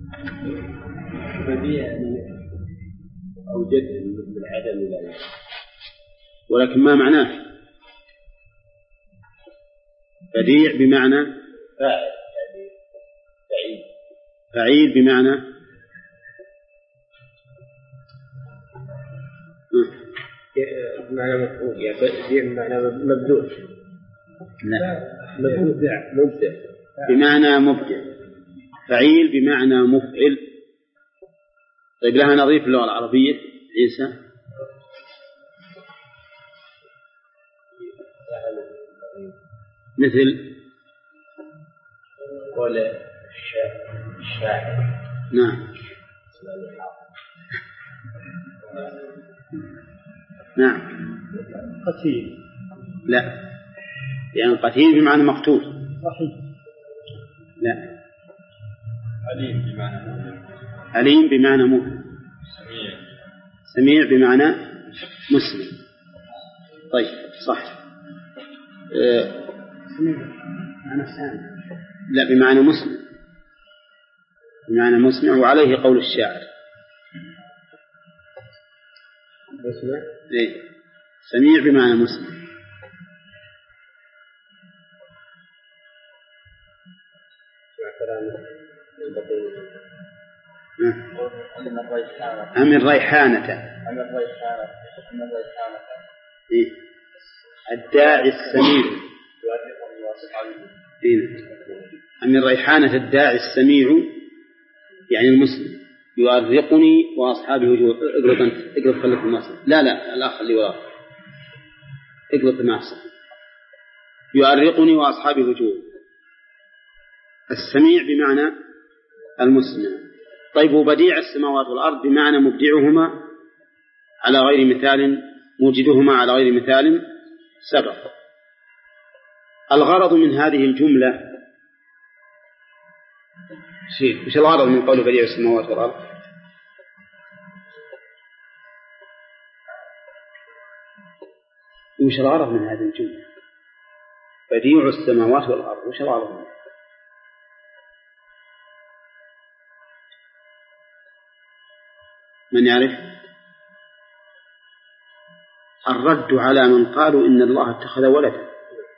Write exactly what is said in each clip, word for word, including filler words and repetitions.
بديع أوجد بالعدم لا، ولكن ما معناه بديع بمعنى فاعل، فعيل. فعيل بمعنى بمعنى مفعول، يعني بديع بمعنى مبدوع. لا، مبدع مبدع بمعنى مبدع. فعيل بمعنى مفعل. طيب لها نظير في اللغة العربية عيسى؟ مثل قول الشاعر. نعم نعم. قتيل. لا، يعني قتيل بمعنى مقتول. صحيح. لا. عليم بمعنى مؤمن. عليم بمعنى مؤمن. سميع. سميع بمعنى مسلم. طيب صح. أه سميع بمعنى سامع. لا، بمعنى مسلم، بمعنى مسمع، وعليه قول الشاعر. مسمع. إيه؟ سميع بمعنى مسمع. أم الريحانة. أم الريحانة. أم الريحانة. إيه؟ الداعي السميع. إيه؟ أم الريحانة الداعي السميع، يعني المسلم يؤرقني وأصحابه وجوه. اقلط أنت، اقلط خليك المصر. لا لا الآخر اللي وراه اقلط المعصر. يؤرقني وأصحابه وجوه. السميع بمعنى المسمع. طيب وبديع السماوات والأرض بمعنى مبدعهما على غير مثال، موجدهما على غير مثال سبق. الغرض من هذه الجملة شيء، وش الغرض من قول بديع السماوات والأرض؟ وش الغرض من هذه الجملة؟ بديع السماوات والأرض، وش الغرض منه؟ من يعرف؟ الرد على من قالوا إن الله اتخذ ولدا،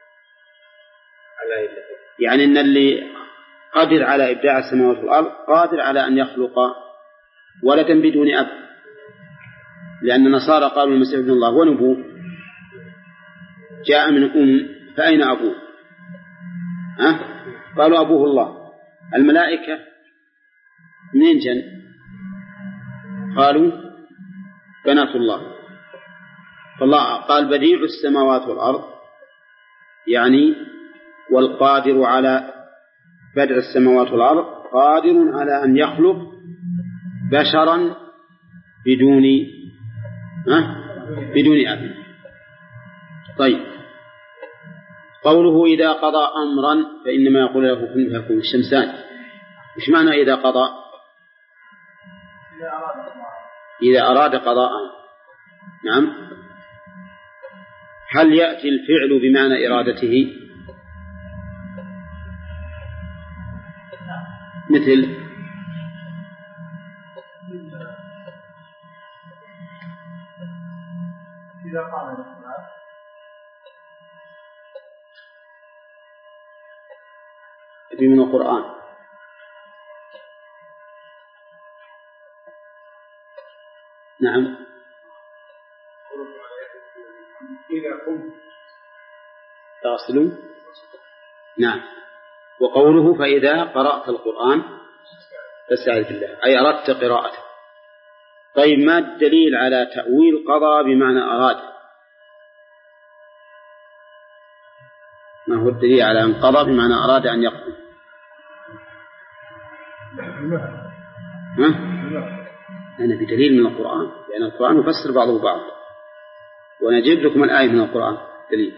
يعني إن اللي قادر على إبداع السماوات والأرض قادر على أن يخلق ولدا بدون أب، لأن النصارى قالوا المسيح ابن الله ونبوه جاء من أم، فأين أبوه؟ أه؟ قالوا أبوه الله. الملائكة منين جن؟ قالوا بنات الله. فالله قال بديع السماوات والأرض، يعني والقادر على بدع السماوات والأرض قادر على أن يخلق بشرا بدون أه؟ بدون أب. طيب قوله إذا قضى أمرا فإنما يقول له كن فيكون. الشمسان إيش معنى إذا قضى؟ إذا أراد قضاء. نعم. هل يأتي الفعل بمعنى إرادته؟ مثل إذا قام الصلاة. في من القرآن. نعم. إذا قمت تغسلون. نعم. وقوله فإذا قرأت القرآن فاستعذ بالله، أي أردت قراءته. طيب ما الدليل على تأويل قضى بمعنى أراد؟ ما هو الدليل على أن قضى بمعنى أراد أن يقضي؟ ها؟ أنا بدليل من القرآن، لأن القرآن يفسر بعضه بعض، ونجيب لكم الآية من القرآن دليل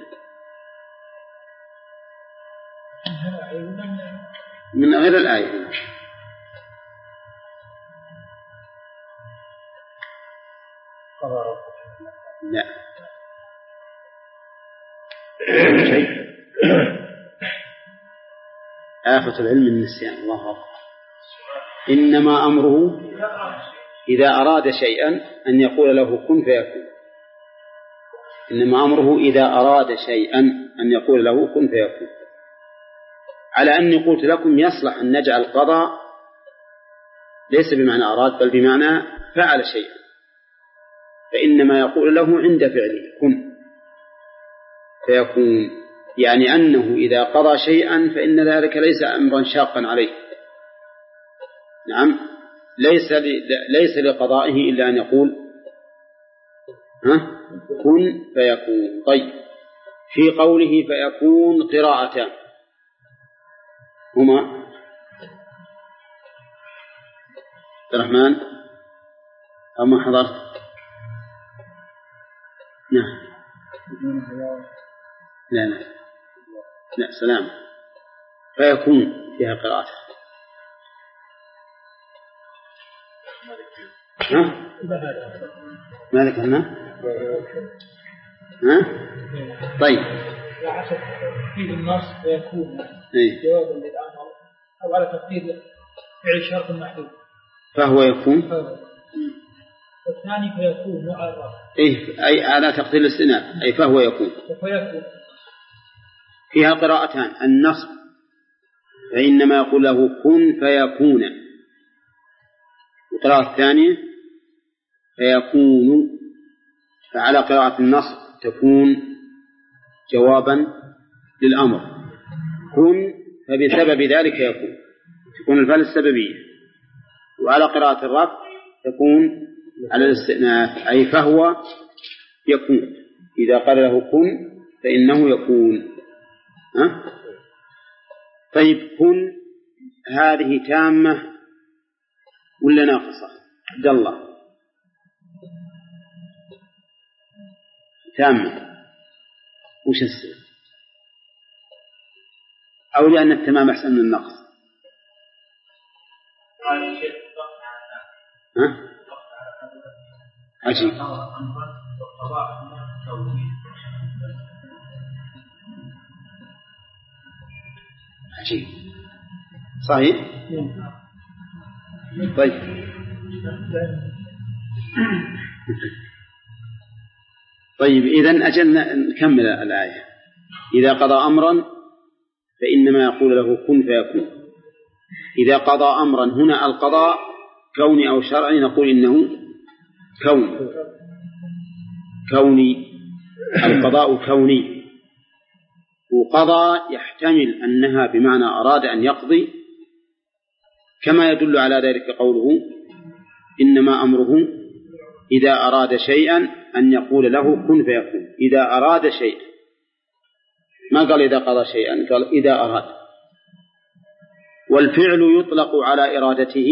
من غير الآية. لا شيء. آفة العلم النسيان. الله أكبر. إنما أمره إذا أراد شيئا أن يقول له كن فيكون. إنما أمره إذا أراد شيئا أن يقول له كن فيكون. على أني قلت لكم يصلح أن نجعل قضاء ليس بمعنى أراد بل بمعنى فعل شيئا، فإنما يقول له عند فعله كن فيكون، يعني أنه إذا قضى شيئا فإن ذلك ليس أمرا شاقا عليه. نعم، ليس ليس لقضائه إلا أن يقول ها كن فيكون. طيب، في قوله فيكون قراءتان هما عبد الرحمن أما حضرت؟ نعم. لا لا لا سلام. فيكون فيها قراءة. ها؟ ما ذكرنا؟ ها؟ طيب. تقدير النص فيكون إيه؟ جوابا للأمر أو على تقدير فعل شرط محدود فهو يكون. والثاني فيكون معرف. إيه؟ أي على تقدير الاستئناف، أي فهو يكون. فيكون فيها قراءتان، النصب فإنما يقول له كن فيكون، والقراءة الثانية فيكون. فعلى قراءة النصب تكون جوابا للأمر كن، فبسبب ذلك يكون، تكون الفعل السببية. وعلى قراءة الرفع تكون على الاستئناف، أي فهو يكون. إذا قال له كن فإنه يكون. ها؟ طيب، كن هذه تامة ولا ناقصة؟ عبد الله. تامة. وش السبب؟ أو لأن التمام أحسن من النقص؟ ها؟ عجيب. عجيب. صحيح. طيب. طيب، إذن أجل نكمل الآية. إذا قضى أمرا فإنما يقول له كن فيكون. إذا قضى أمرا، هنا القضاء كوني أو شرعي، نقول إنه كوني. كوني، القضاء كوني. وقضى يحتمل أنها بمعنى أراد أن يقضي، كما يدل على ذلك قوله إنما أمره إذا أراد شيئا أن يقول له كن فيكون. إذا أراد شيئا، ما قال إذا قضى شيئا، قال إذا أراد. والفعل يطلق على إرادته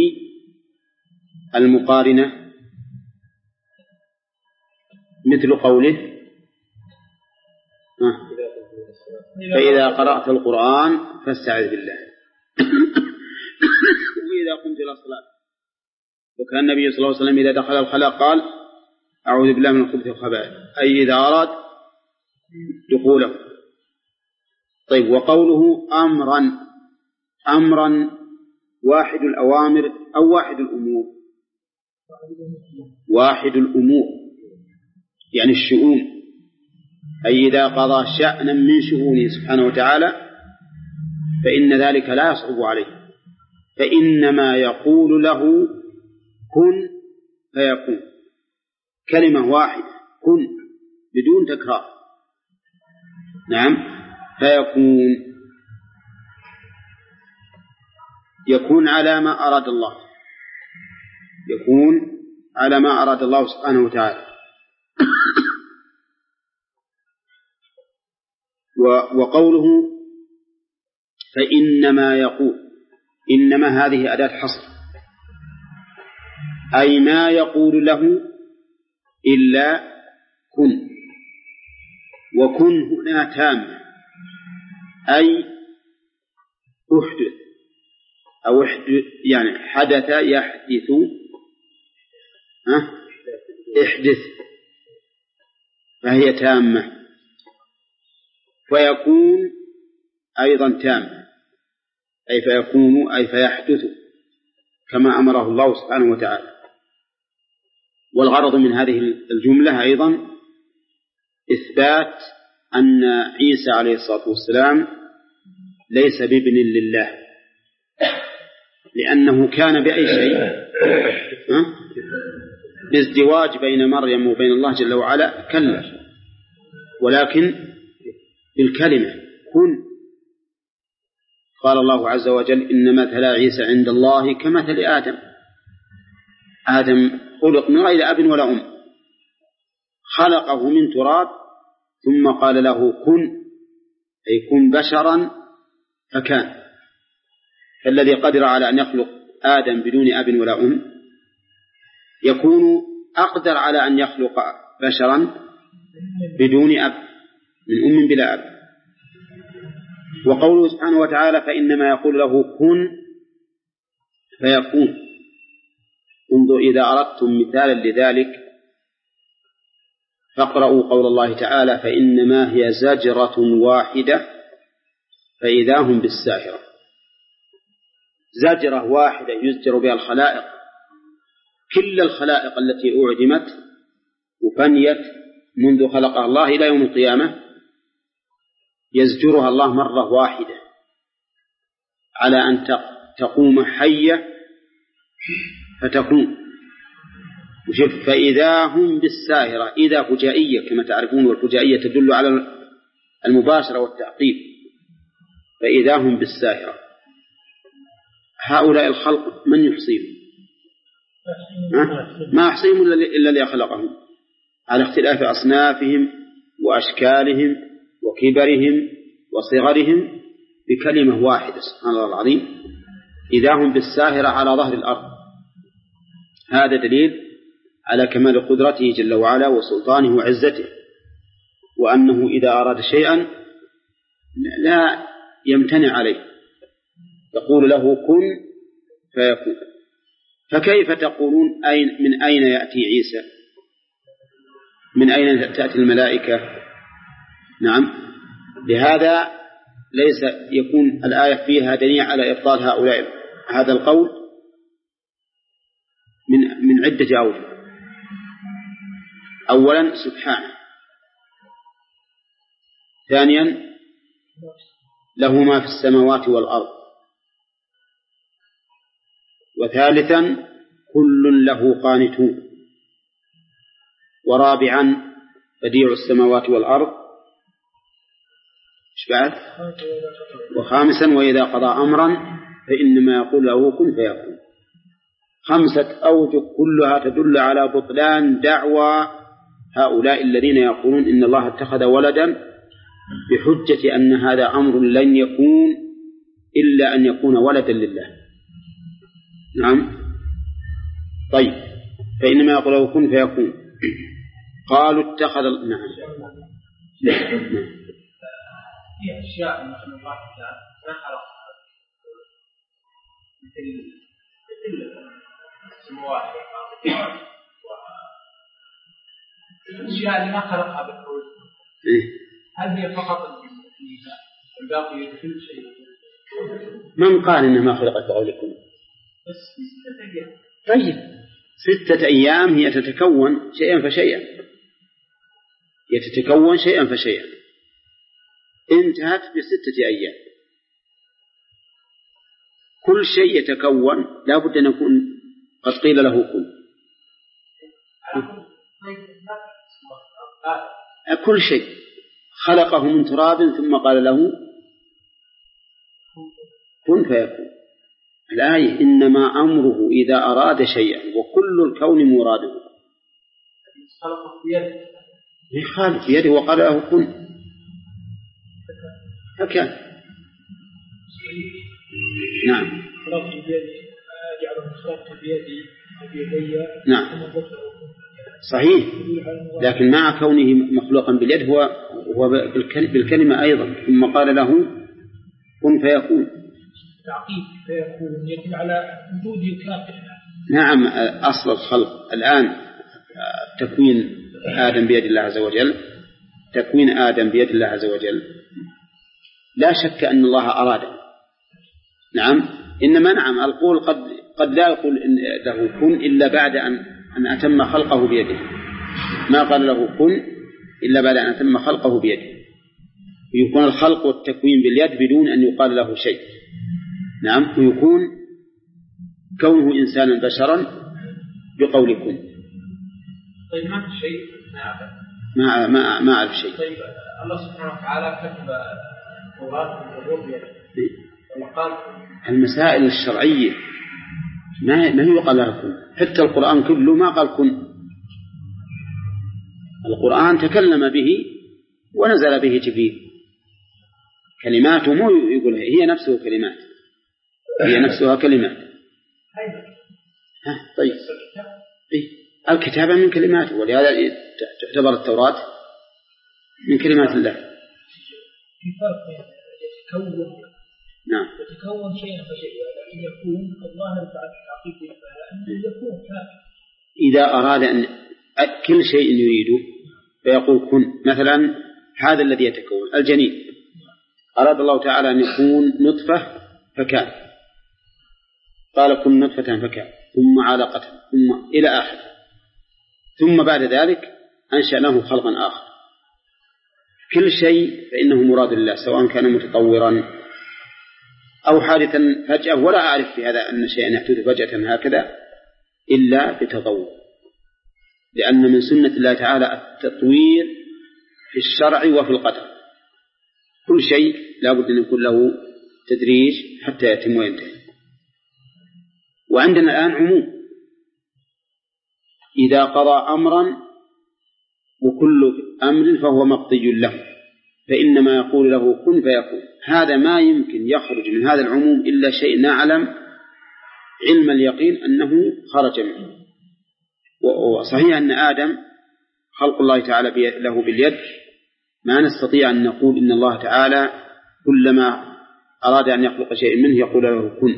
المقارنة، مثل قوله فإذا قرأت القرآن فاستعذ بالله. وإذا قمت إلى الصلاة، وكان النبي صلى الله عليه وسلم إذا دخل الخلاء قال أعوذ بالله من الخبث والخبائث، أي إذا أراد دخوله. طيب، وقوله أمرا، أمرا واحد الأوامر أو واحد الأمور؟ واحد الأمور، يعني الشؤون، أي إذا قضى شأنا من شؤونه سبحانه وتعالى فإن ذلك لا يصعب عليه، فإنما يقول له كن فيكون. كلمة واحدة كن بدون تكرار. نعم، فيكون، يكون على ما أراد الله، يكون على ما أراد الله سبحانه وتعالى. وقوله فإنما يقول، إنما هذه أداة حصر، أي ما يقول له إلا كن. وكن هنا تامة، أي أحدث أو احدث، يعني حدث يحدث، أه؟ احدث، فهي تامة. ويكون أيضا تامة، أي فيكون أي فيحدث، كما أمره الله سبحانه وتعالى. والغرض من هذه الجملة أيضا إثبات أن عيسى عليه الصلاة والسلام ليس بابن لله، لأنه كان بأي شيء بازدواج بين مريم وبين الله جل وعلا كلا، ولكن بالكلمة كن. قال الله عز وجل إن مثل عيسى عند الله كمثل آدم. آدم خلق من غير أب ولا أم، خلقه من تراب ثم قال له كن، أي كن بشرا فكان. فالذي قدر على أن يخلق آدم بدون أب ولا أم يكون أقدر على أن يخلق بشرا بدون أب، من أم بلا أب. وقوله سبحانه وتعالى فإنما يقول له كن فيكون. انظر إذا أردتم مثالا لذلك فاقرأوا قول الله تعالى فإنما هي زجرة واحدة فإذا هم بالساهرة. زجرة واحدة يزجر بها الخلائق، كل الخلائق التي أعدمت وفنيت منذ خلقها الله إلى يوم القيامة يزجرها الله مرة واحدة على أن تقوم حية فتكون. وشف فإذا هم بالساهرة، إذا فجائية كما تعرفون، والفجائية تدل على المباشرة والتعقيب. فإذا هم بالساهرة. هؤلاء الخلق من يحصيهم؟ ما يحصيهم إلا اللي خلقهم، على اختلاف أصنافهم وأشكالهم وكبرهم وصغرهم بكلمة واحدة. سبحان الله العظيم. إذا هم بالساهرة على ظهر الأرض. هذا دليل على كمال قدرته جل وعلا وسلطانه وعزته، وأنه إذا أراد شيئا لا يمتنع عليه، يقول له كن فيكون. فكيف تقولون أين من أين يأتي عيسى؟ من أين تأتي الملائكة؟ نعم، لهذا ليس يكون الآية فيها دليل على إبطال هؤلاء هذا القول من من عدة أوجه. أولا سبحانه، ثانيا له ما في السماوات والأرض، وثالثا كل له قانتون، ورابعا بديع السماوات والأرض، إيش بعد؟ وخامسا وإذا قضى أمرا فإنما يقول له كن فيكون. خمسة أوجه كلها تدل على بطلان دعوى هؤلاء الذين يقولون إن الله اتخذ ولدا، بحجة أن هذا أمر لن يكون إلا أن يكون ولدا لله. نعم. طيب، فإنما يقول له كن فيكون. قالوا اتخذ. نعم. نعم. في أشياء مثل الله تعالى ما خلقها، مثل مثل السماوات والأرض، الأشياء اللي ما خلقها بالحروف، هل هي فقط التسمية والباقي كل شيء؟ من قال إنها ما خلقت بقولكم؟ بس ستة أيام. طيب، ستة أيام هي تتكون شيئا فشيئا، هي تتكون شيئا فشيئا، انتهت بستة أيام. كل شيء يتكون لا بد أن يكون قد قيل له كن. كل شيء خلقه من تراب ثم قال له كن فيكون. الآية إنما أمره إذا أراد شيئا وكل الكون مراده. خلقه بيده، خالق بيده وقال له كن فكان. نعم. خلقه بيده، جعله خلقه بيدي بيدي. نعم صحيح، لكن مع كونه مخلوقا باليد هو هو بالكلمة أيضا. ثم قال له كن فيكون. تعقيد فيكون يدل على وجوده كامل. نعم، أصل الخلق الآن تكوين آدم بيد الله عز وجل، تكوين آدم بيد الله عز وجل لا شك أن الله أراد. نعم، إنما نعم القول قد قد لا يقول له كن إلا بعد أن أن أتم خلقه بيده، ما قال له كن إلا بعد أن أتم خلقه بيده، ويكون الخلق والتكوين باليد بدون أن يقال له شيء. نعم. ويكون كونه إنسانا بشرا بقول كن. طيب ما في شيء ما ما ما أعرف شيء. طيب الله سبحانه وتعالى كتب التوراة والزبور بيده، وقال المسائل الشرعية ما ما يقال لها كن. حتى القرآن كله ما قال كن. القرآن تكلم به ونزل به جبريل، كلماته مو يقول هي نفسه كلمات، هي نفسها كلمات. ها طيب إيه؟ الكتابة من كلماته، ولهذا تعتبر التوراة من كلمات الله. في فرق يتكون نعم يتكون شيئا فشيئا، لكن يكون الله يفعل حقيقة أنه يكون فعلا. إذا أراد أن كل شيء يريده فيقول كن. مثلا هذا الذي يتكون الجنين، أراد الله تعالى أن يكون نطفة فكان، قال كن نطفة فكان، ثم علقة، ثم إلى آخر، ثم بعد ذلك أنشأناه خلقا آخر. كل شيء فإنه مراد الله، سواء كان متطورا أو حادثا فجأة، ولا أعرف في هذا أن شيئا يحدث فجأة هكذا إلا بتطور، لأن من سنة الله تعالى التطوير في الشرع وفي القدر. كل شيء لا بد أن يكون له تدريج حتى يتم وينتهي. وعندنا الآن عموم، إذا قضى أمرا وكل أمر فهو مقضي له، فإنما يقول له كن فيكون. هذا ما يمكن يخرج من هذا العموم إلا شيء نعلم علم اليقين أنه خرج منه. وصحيح أن آدم خلق الله تعالى له باليد، ما نستطيع أن نقول إن الله تعالى كلما أراد أن يخلق شيء منه يقول له كن،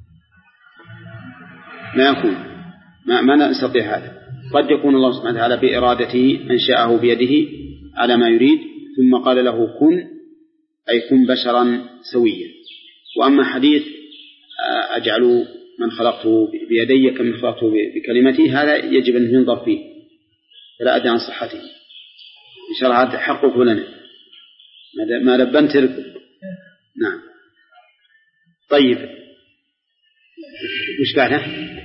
ما يكون، ما, ما نستطيع هذا. قد يكون الله سبحانه وتعالى بإرادته أنشأه بيده على ما يريد ثم قال له كن، أي كن بشرا سويا. وأما حديث أجعل من خلقته بيدي كمن خلقته بكلمتي، هذا يجب أن ينظر فيه، فلا أدري عن صحته، إن شاء الله تحقق لنا ما لبنت لكم. نعم. طيب وش بعده؟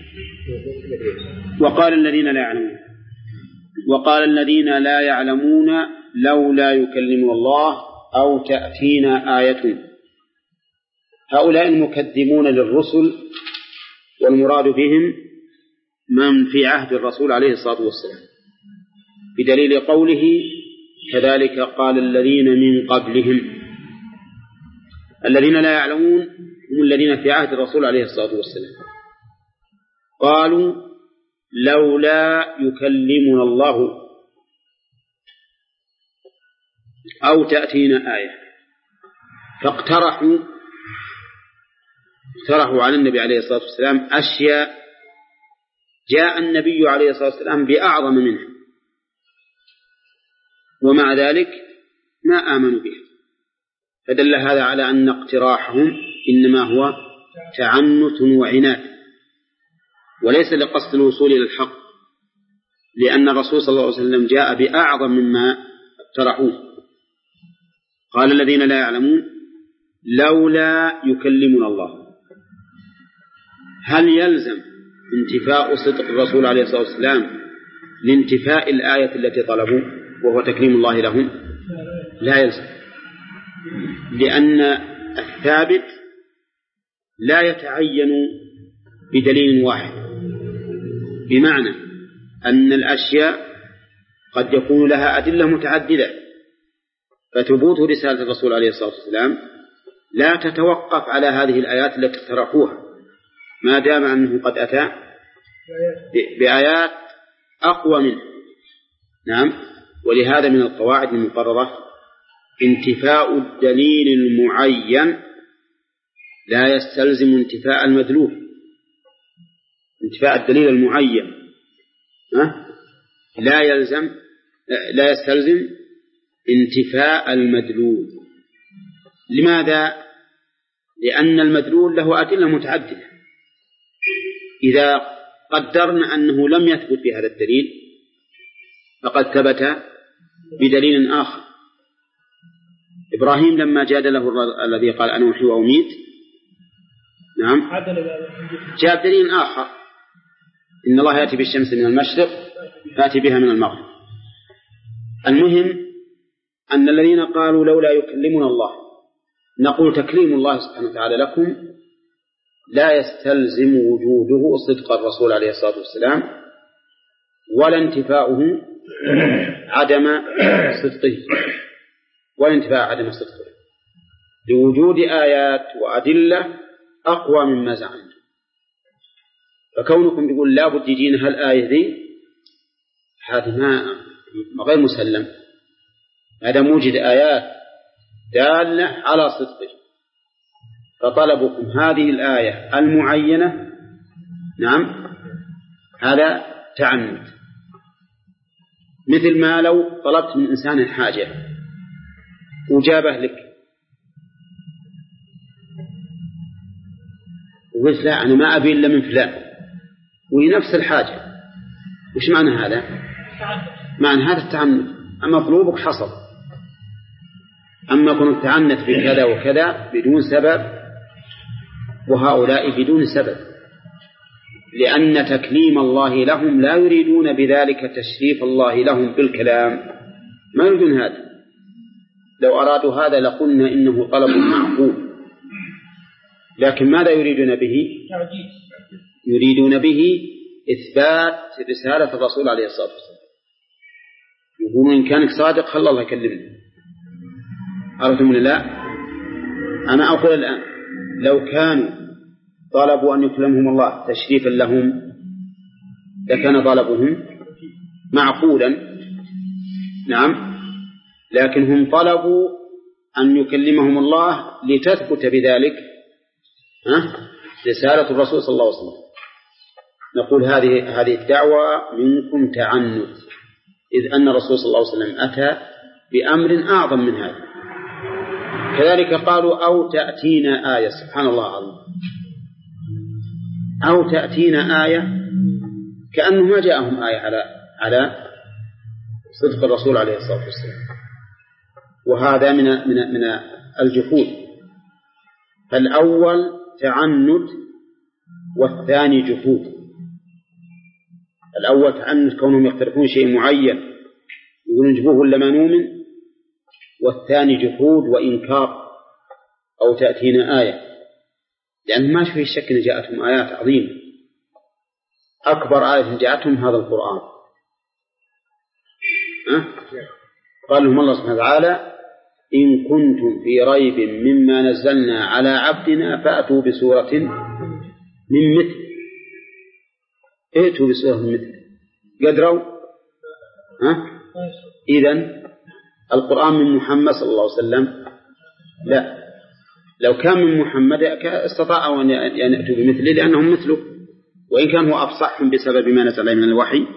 وقال الذين لا يعلمون وقال الذين لا يعلمون لولا يكلم الله أو تأتينا آية. هؤلاء المكذبون للرسل، والمراد بهم من في عهد الرسول عليه الصلاة والسلام، بدليل قوله كذلك قال الذين من قبلهم. الذين لا يعلمون هم الذين في عهد الرسول عليه الصلاة والسلام، قالوا لولا يكلمنا الله أو تأتينا آية، فاقترحوا اقترحوا على النبي عليه الصلاة والسلام أشياء جاء النبي عليه الصلاة والسلام بأعظم منها، ومع ذلك ما آمنوا بها. فدل هذا على أن اقتراحهم إنما هو تعنت وعناد، وليس لقصد الوصول إلى الحق، لأن الرسول صلى الله عليه وسلم جاء بأعظم مما اقترحوه. قال الذين لا يعلمون لولا يكلمنا الله. هل يلزم انتفاء صدق الرسول عليه الصلاة والسلام لانتفاء الآية التي طلبوا وهو تكريم الله لهم؟ لا يلزم، لأن الثابت لا يتعين بدليل واحد، بمعنى أن الأشياء قد يكون لها أدلة متعددة، فثبوت رسالة الرسول عليه الصلاة والسلام لا تتوقف على هذه الآيات التي اقترحوها، ما دام أنه قد أتى بآيات أقوى منه. نعم. ولهذا من القواعد المقررة انتفاء الدليل المعين لا يستلزم انتفاء المدلول. انتفاء الدليل المعين لا يلزم لا يستلزم انتفاء المدلول. لماذا؟ لأن المدلول له أدلة متعددة، إذا قدرنا أنه لم يثبت بهذا الدليل فقد ثبت بدليل آخر. إبراهيم لما جادله الذي قال أنا أحيي وأميت، نعم، جاء دليل آخر، إن الله يأتي بالشمس من المشرق يأتي بها من المغرب. المهم أن الذين قالوا لولا يكلمنا الله، نقول تكليم الله سبحانه وتعالى لكم لا يستلزم وجوده صدق الرسول عليه الصلاة والسلام ولا انتفاؤه عدم صدقه ولا انتفاء عدم صدقه، لوجود آيات وأدلة أقوى مما زعمتم. فكونكم تقول لا بد يجينا هالآية ذي، هذا ما غير مسلم. هذا موجد آيات دالة على صدقه، فطلبكم هذه الآية المعينة نعم هذا تعنت، مثل ما لو طلبت من إنسان حاجة وجابه لك وقلت لا أنا ما أبي إلا من فلان وهي نفس الحاجة، وش معنى هذا؟ معنى هذا التعنت. أما مطلوبك حصل، أما كنت تعنت بكذا وكذا بدون سبب وهؤلاء بدون سبب، لأن تكليم الله لهم لا يريدون بذلك تشريف الله لهم بالكلام، ما يريدون هذا. لو أرادوا هذا لقلنا إنه طلب معقول، لكن ماذا يريدون به؟ يريدون به إثبات رسالة الرسول عليه الصلاة والسلام. يقولون إن كانك صادق خلى الله يكلمنا. عرفتم ولا لا؟ أنا أقول الآن لو كانوا طلبوا أن يكلمهم الله تشريفا لهم لكان طلبهم معقولا، نعم، لكن هم طلبوا أن يكلمهم الله لتثبت بذلك ها رسالة الرسول صلى الله عليه وسلم. نقول هذه هذه الدعوة منكم تعنت، إذ أن الرسول صلى الله عليه وسلم أتى بأمر أعظم من هذا. كذلك قالوا أو تأتينا آية، سبحان الله العظيم، أو تأتينا آية، كأنه ما جاءهم آية على على صدق الرسول عليه الصلاة والسلام، وهذا من من من الجحود. فالأول تعنت والثاني جحود. الأول تعنت كونهم يقترحون شيء معين يقولون نجبوه ولا ما نؤمن، والثاني جحود وإنكار أو تأتينا آية، لأن ما في شك أن جاءتهم آيات عظيمة. أكبر آية جاءتهم هذا القرآن. أه؟ قال لهم الله سبحانه وتعالى إن كنتم في ريب مما نزلنا على عبدنا فأتوا بسورة من مثل، ائتوا بسورة من مثل، قدروا؟ أه؟ إذن القرآن من محمد صلى الله عليه وسلم؟ لا، لو كان من محمد استطاعوا أن يأتوا بمثله لأنهم مثله، وإن كان هو أفصحهم بسبب ما نزل من الوحي.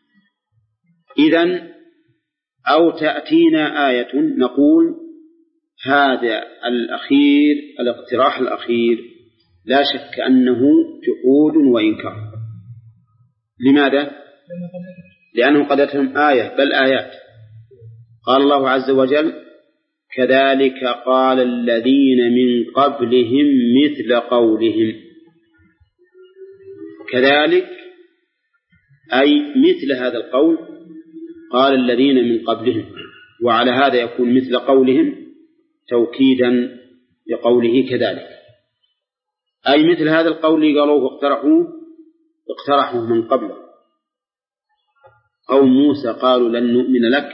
إذن أو تأتينا آية، نقول هذا الأخير الاقتراح الأخير لا شك أنه جحود وإنكار. لماذا؟ لأنه قد أتهم آية بل آيات. قال الله عز وجل كذلك قال الذين من قبلهم مثل قولهم. كذلك أي مثل هذا القول قال الذين من قبلهم، وعلى هذا يكون مثل قولهم توكيدا لقوله كذلك، أي مثل هذا القول اللي قالوه اقترحوه اقترحوه من قبله. قوم موسى قالوا لن نؤمن لك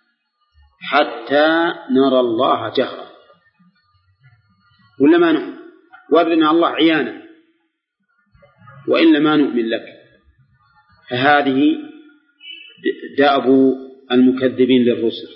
حتى نرى الله جهرا، ولا ما نؤمن، ورنا الله عيانا وإلا ما نؤمن لك. فهذه دأب المكذبين للرسل،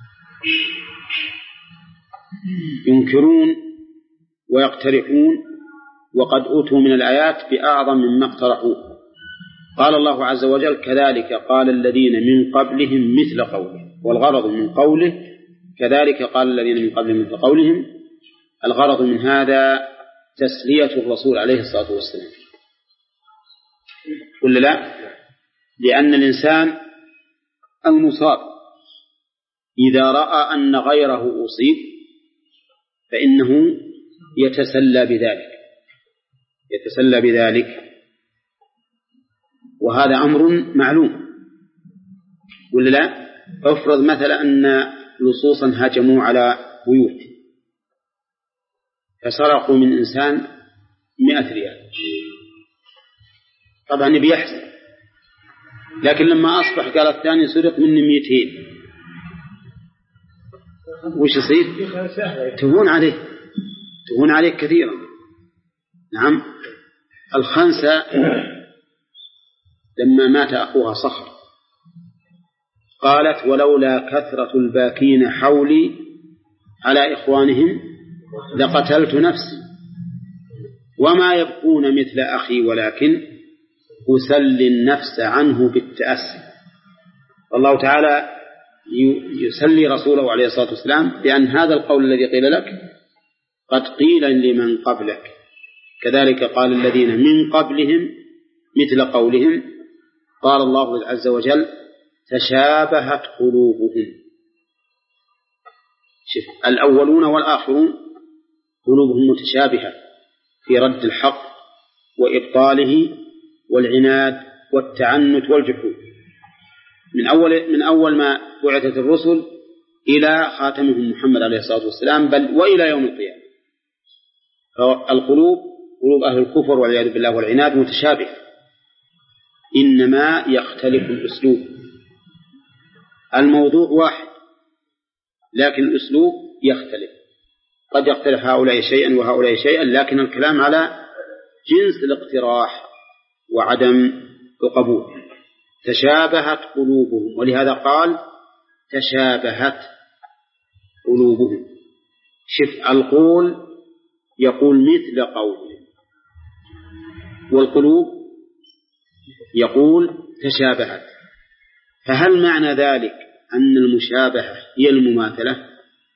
ينكرون ويقترحون وقد أوتوا من الآيات بأعظم مما اقترحوه. قال الله عز وجل كذلك قال الذين من قبلهم مثل قوله، والغرض من قوله كذلك قال الذين من قبلهم مثل قولهم، الغرض من هذا تسلية الرسول عليه الصلاة والسلام، ولا لا؟ لأن الإنسان المصاب إذا رأى أن غيره أصيب فإنه يتسلى بذلك يتسلى بذلك وهذا أمر معلوم ولا لا؟ أفرض مثلا أن لصوصا هاجموا على بيوت فسرقوا من إنسان مئة ريال، طبعا يبي يحسن، لكن لما أصبح قال الثاني سرق مني مئتين، وش يصير؟ تهون عليه تهون عليه كثيرا. نعم. الخنسة لما مات أخوها صخر قالت ولولا كثرة الباكين حولي على إخوانهم لقتلت نفسي وما يبقون مثل أخي ولكن أسلي النفس عنه بالتأسي. الله تعالى يسلي رسوله عليه الصلاة والسلام بأن هذا القول الذي قيل لك قد قيل لمن قبلك، كذلك قال الذين من قبلهم مثل قولهم. قال الله عز وجل تشابهت قلوبهم. شوف الأولون والآخرون قلوبهم متشابهة في رد الحق وإبطاله والعناد والتعنت والجحود من أول من أول ما بعثت الرسل إلى خاتمهم محمد عليه الصلاة والسلام، بل وإلى يوم القيامة. القلوب قلوب أهل الكفر والعياذ بالله والعناد متشابهة، إنما يختلف الأسلوب. الموضوع واحد لكن الأسلوب يختلف، قد يختلف هؤلاء شيئا وهؤلاء شيئا، لكن الكلام على جنس الاقتراح وعدم القبول. تشابهت قلوبهم، ولهذا قال تشابهت قلوبهم. شف القول يقول مثل قولهم، والقلوب يقول تشابهت. فهل معنى ذلك أن المشابهة هي المماثلة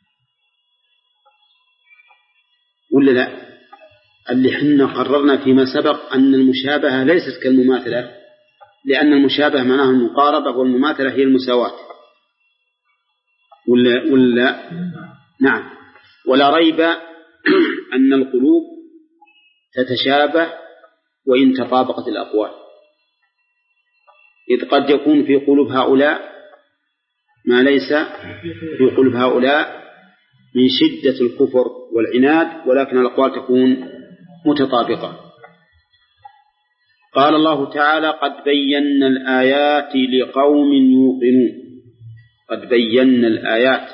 ولا لا؟ اللي حنا قررنا فيما سبق أن المشابهة ليست كالمماثلة، لأن المشابهة معناها المقاربة والمماثلة هي المساواة ولا, ولا نعم. ولا ريب أن القلوب تتشابه وإن تطابقت الأقوال، إذ قد يكون في قلوب هؤلاء ما ليس في قلوب هؤلاء من شدة الكفر والعناد، ولكن الأقوال تكون متطابقة. قال الله تعالى قد بينا الآيات لقوم يوقنون. قد بينا الآيات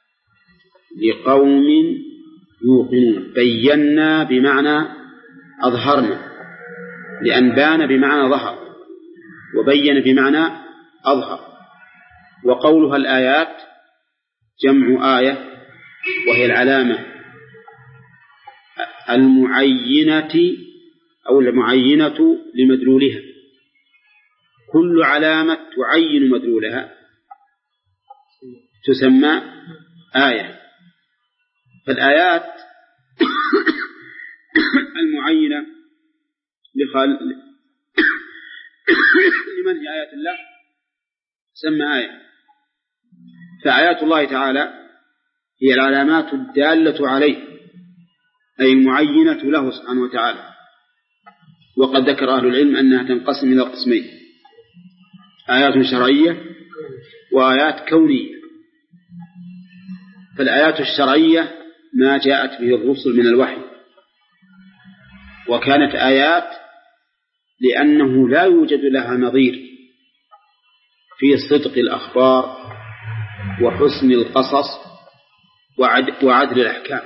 لقوم يوقنون. بينا بمعنى أظهرنا، لأن بان بمعنى ظهر، وبين بمعنى أظهر. وقولها الآيات جمع آية، وهي العلامة المعينة أو المعينة لمدلولها. كل علامة تعين مدلولها تسمى آية. فالآيات المعينة لخال لمن هي آيات الله تسمى آية. فآيات الله تعالى هي العلامات الدالة عليه، أي المعينة له سبحانه وتعالى. وقد ذكر أهل العلم أنها تنقسم إلى قسمين: آيات شرعية وآيات كونية. فالآيات الشرعية ما جاءت به الرسل من الوحي، وكانت آيات لأنه لا يوجد لها نظير في صدق الأخبار وحسن القصص وعدل الأحكام.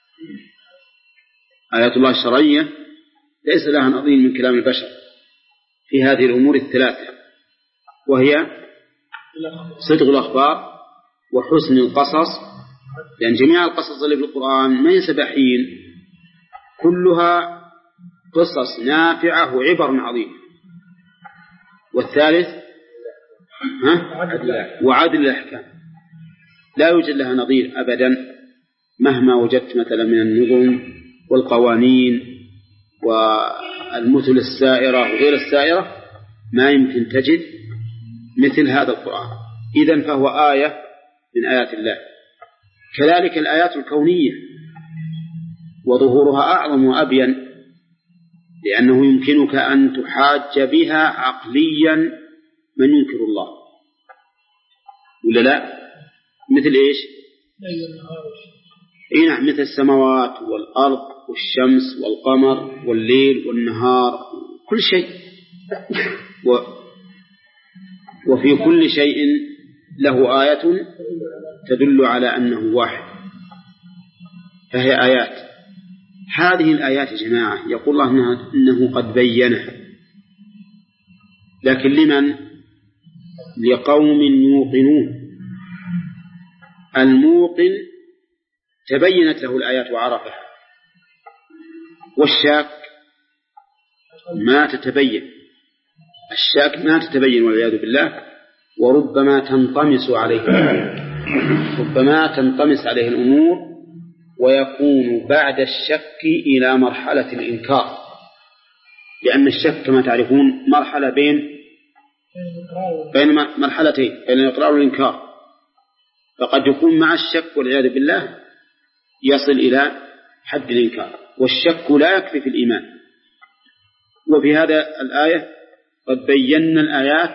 آيات الله الشرعية ليس لها نظير من كلام البشر في هذه الأمور الثلاثة، وهي صدق الأخبار وحسن القصص، لأن جميع القصص اللي في القرآن ما هي سباحين، كلها قصص نافعة وعبر عظيمة. والثالث ها؟ وعدل الأحكام، لا يوجد لها نظير أبدا مهما وجدت مثلا من النظم والقوانين والمثل السائرة وغير السائرة، ما يمكن تجد مثل هذا القرآن. إذن فهو آية من آيات الله. كذلك الآيات الكونية وظهورها أعظم وأبين، لأنه يمكنك أن تحاج بها عقليا من ينكر الله، ولا لا؟ مثل إيش؟ إيه نعم، مثل السماوات والأرض والشمس والقمر والليل والنهار، كل شيء، و وفي كل شيء له آية تدل على أنه واحد، فهي آيات. هذه الآيات يا جماعة يقول الله إنه, إنه قد بينها، لكن لمن؟ لقوم يوقنون. الموقن تبينت له الآيات وعرفها، والشاك ما تتبين، الشاك ما تتبين والعياذ بالله، وربما تنطمس عليه ربما تنطمس عليه الأمور، ويكون بعد الشك إلى مرحلة الإنكار، لأن الشك كما تعرفون مرحلة بين بين مرحلتين، بين الإقرار والإنكار، فقد يكون مع الشك والعياذ بالله يصل إلى حد الإنكار، والشك لا يكفي في الإيمان. وفي هذا الآية قد بينا الآيات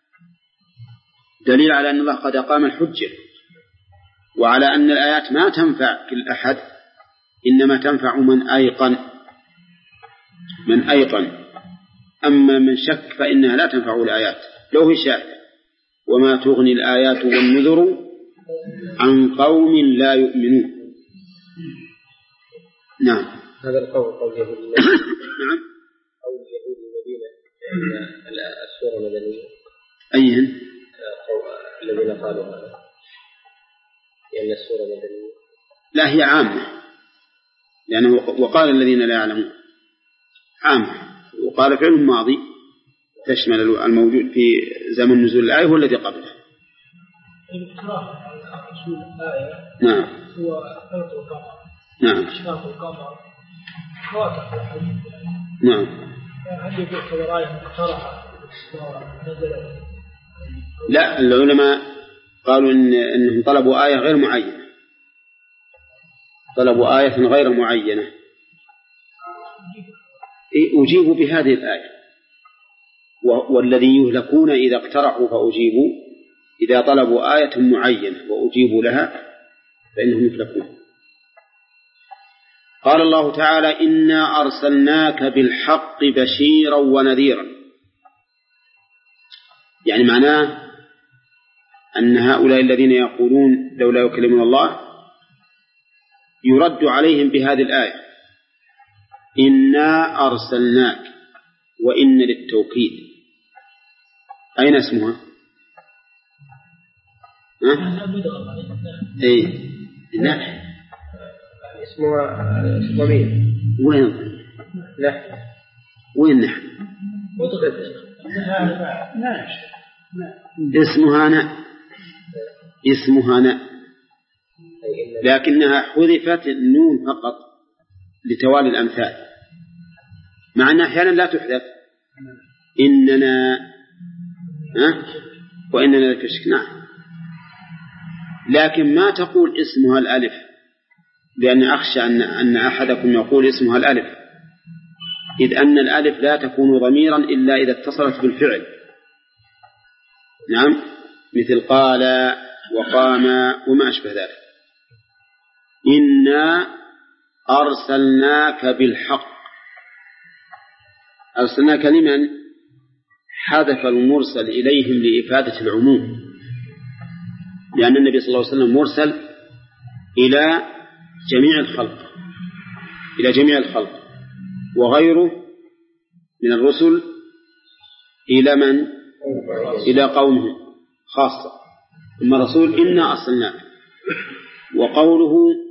دليل على أن الله قد أقام الحجة، وعلى أن الآيات ما تنفع كل أحد، إنما تنفع من أيقن من أيقن أما من شك فإنها لا تنفع الآيات لو هي شاهد. وما تغني الآيات والنذر عن قوم لا يؤمنون. نعم، هذا القول قول يهود نعم، قول يهود المدينة أن السورة مدنية. أيهن الذين قالوا هذا لأن السورة مدنية؟ لا، هي عامة، لأنه وقال الذين لا يعلمون عامة، وقال فعل ماضي تشمل الموجود في زمن نزول الآية والذي قبله. الاقتراح على نزول الآية نعم هو خلق القمر. نعم إشراق القمر خاطئ في الحديث. نعم. هل يعتبر آية مقترحة ونزلت؟ لا، العلماء قالوا إن إنهم طلبوا آية غير معينة، طلبوا آية غير معينة. أجيبوا بهذه الآية، والذي يهلكون إذا اقترحوا فأجيبوا، إذا طلبوا آية معينة وأجيبوا لها فإنهم يهلكون. قال الله تعالى: إنا أرسلناك بالحق بشيرا ونذيرا، يعني معناه أن هؤلاء الذين يقولون لولا يكلمنا الله يرد عليهم بهذه الآية: إنا أرسلناك، وإن للتوكيد. أين اسمها؟ ها؟ إيه لا، اسمها ضمير. وين لا، وين نحن؟ اسمها نا، اسمها نا، لكنها حذفت النون فقط لتوالي الأمثال، مع أنها أحيانا لا تحذف. إننا ها وإننا لفشك، نعم، لكن ما تقول اسمها الألف، لأن أخشى أن أن أحدكم يقول اسمها الألف، إذ أن الألف لا تكون ضميرا إلا إذا اتصلت بالفعل. نعم، مثل قال وقام وما أشبه ذلك. إنا أرسلناك بالحق، أرسلناك لمن؟ حذف المرسل إليهم لإفادة العموم، لأن النبي صلى الله عليه وسلم مرسل إلى جميع الخلق، إلى جميع الخلق، وغيره من الرسل إلى من؟ إلى قومه خاصة، ثم رسول إنا أرسلناك. وقوله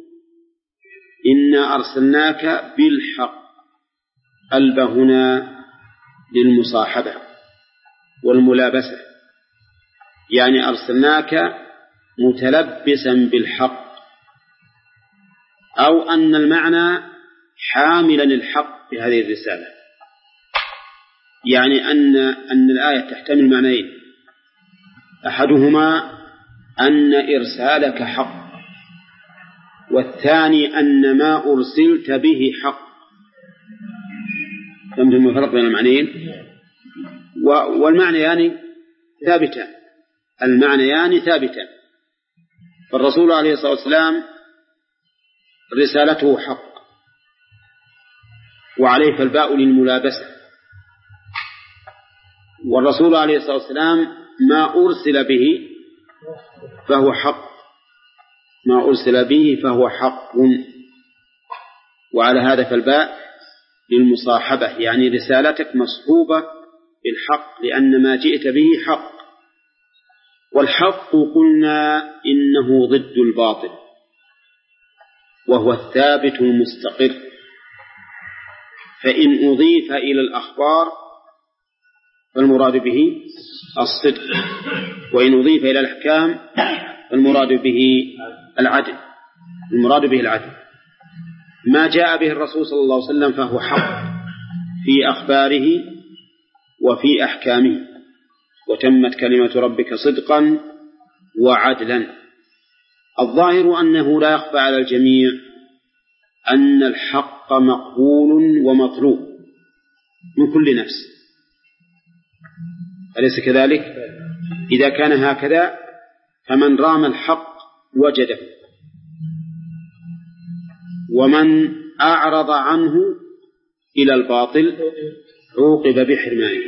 إنا أرسلناك بالحق، ألب هنا للمصاحبة والملابسة، يعني أرسلناك متلبسا بالحق، أو أن المعنى حاملا الحق بهذه الرسالة، يعني أن أن الآية تحتمل معنيين، أحدهما أن إرسالك حق، والثاني أن ما أرسلت به حق. فهمتم الفرق بين المعنيين؟ والمعنيان ثابتان، المعنيان ثابتان. فالرسول عليه الصلاة والسلام رسالته حق، وعليه فالباء للملابسة. والرسول عليه الصلاة والسلام ما أرسل به فهو حق، ما أرسل به فهو حق، وعلى هذا فالباء للمصاحبة، يعني رسالتك مصحوبة بالحق لأن ما جئت به حق. والحق قلنا إنه ضد الباطل، وهو الثابت المستقر. فإن أضيف إلى الأخبار فالمراد به الصدق، وإن أضيف إلى الأحكام فالمراد به العدل، المراد به العدل. ما جاء به الرسول صلى الله عليه وسلم فهو حق في أخباره وفي أحكامه، وتمت كلمة ربك صدقا وعدلا. الظاهر أنه لا يخفى على الجميع أن الحق مقبول ومطلوب من كل نفس، أليس كذلك؟ إذا كان هكذا فمن رام الحق وجده، ومن أعرض عنه إلى الباطل عوقب بحرمانه.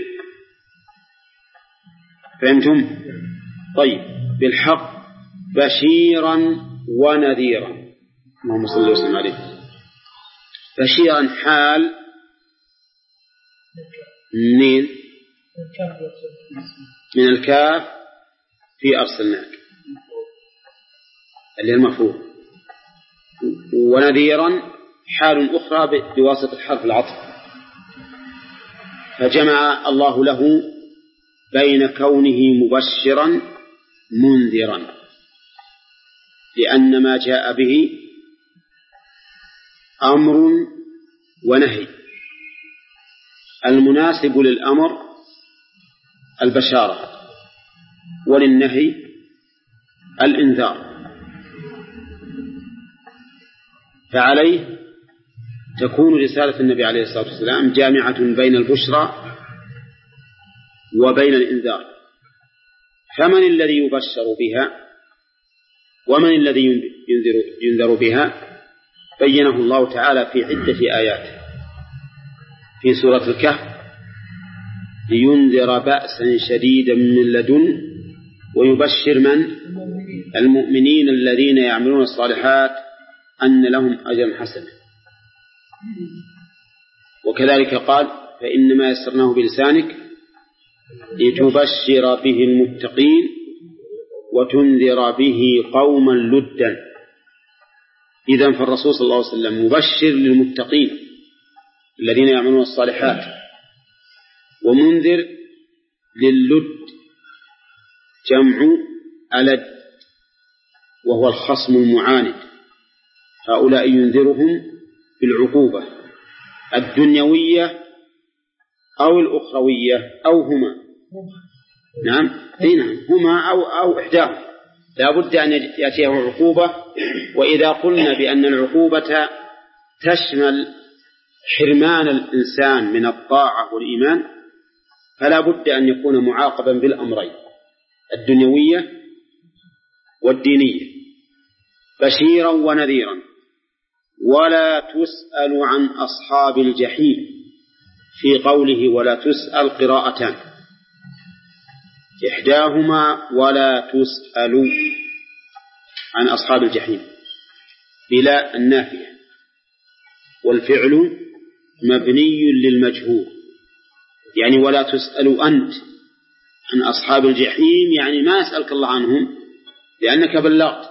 فهمتم؟ طيب، بالحق بشيرا ونذيرا. اللهم صل وسلم عليه. بشيرا حال منين؟ من الكاف في أرسلناك اللي المفروض، ونذيرا حال أخرى بواسطة حرف العطف. فجمع الله له بين كونه مبشرا منذرا، لأن ما جاء به أمر ونهي. المناسب للأمر البشارة، وللنهي الإنذار. فعليه تكون رسالة النبي عليه الصلاة والسلام جامعة بين البشرى وبين الإنذار. فمن الذي يبشر بها ومن الذي ينذر, ينذر بها بينه الله تعالى في عدة آيات. في سورة الكهف: لينذر بأسا شديدا من لدن ويبشر من؟ المؤمنين الذين يعملون الصالحات أن لهم أجرا حسنا. وكذلك قال: فإنما يسرناه بلسانك لتبشر به المتقين وتنذر به قوما لدا. إذن فالرسول صلى الله عليه وسلم مبشر للمتقين الذين يعملون الصالحات، ومنذر للد، جمع ألد، وهو الخصم المعاند. هؤلاء ينذرهم بالعقوبة الدنيوية أو الأخروية أو هما. نعم نعم هما أو, أو إحداهما، لا بد أن يأتيه عقوبة. وإذا قلنا بأن العقوبة تشمل حرمان الإنسان من الطاعة والإيمان فلا بد أن يكون معاقبا بالأمرين الدنيوية والدينية، بشيرا ونذيرا. ولا تسأل عن أصحاب الجحيم، في قوله ولا تسأل قراءتان، إحداهما ولا تسأل عن أصحاب الجحيم بلا النافية، والفعل مبني للمجهول، يعني ولا تسأل أنت عن أصحاب الجحيم، يعني ما أسألك الله عنهم لأنك بلغت.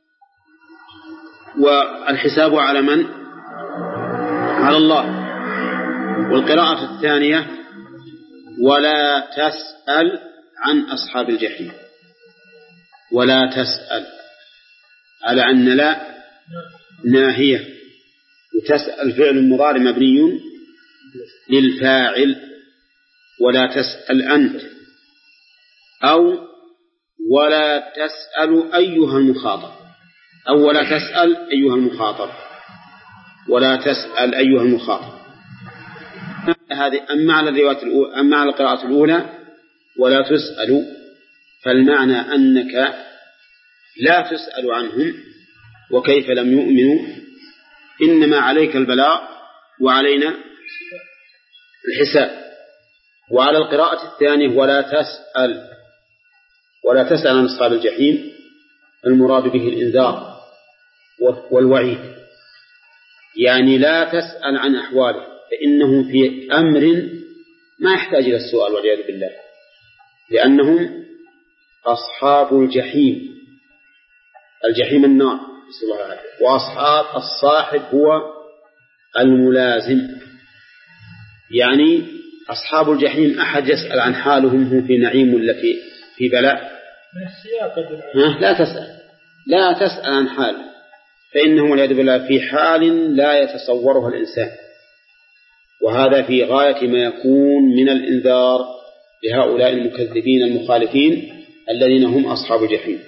والحساب على من؟ على الله. والقراءة الثانية ولا تسأل عن أصحاب الجحيم، ولا تسأل على أن لا ناهية، وتسأل فعل المضارع مبني للفاعل ولا تسأل أنت، أو ولا تسأل أيها المخاطب، أو ولا تسأل أيها المخاطب، ولا تسأل أيها المخاطب. هذه أما على الرواية الأولى، أما على القراءة الأولى ولا تسأل، فالمعنى أنك لا تسأل عنهم، وكيف لم يؤمنوا، إنما عليك البلاغ وعلينا الحساب. وعلى القراءة الثانية ولا تسأل، ولا تسأل عن أصحاب الجحيم، المراد به الإنذار والوعيد، يعني لا تسأل عن أحواله، فإنه في أمر ما يحتاج إلى السؤال والعياذ بالله، لأنهم أصحاب الجحيم، الجحيم النار، وأصحاب الصاحب هو الملازم، يعني أصحاب الجحيم أحد يسأل عن حالهم هم في نعيم ولا في في بلاء؟ لا تسأل، لا تسأل عن حال، فإنهم والعياذ بالله في حال لا يتصورها الإنسان، وهذا في غاية ما يكون من الإنذار لهؤلاء المكذبين المخالفين الذين هم أصحاب الجحيم.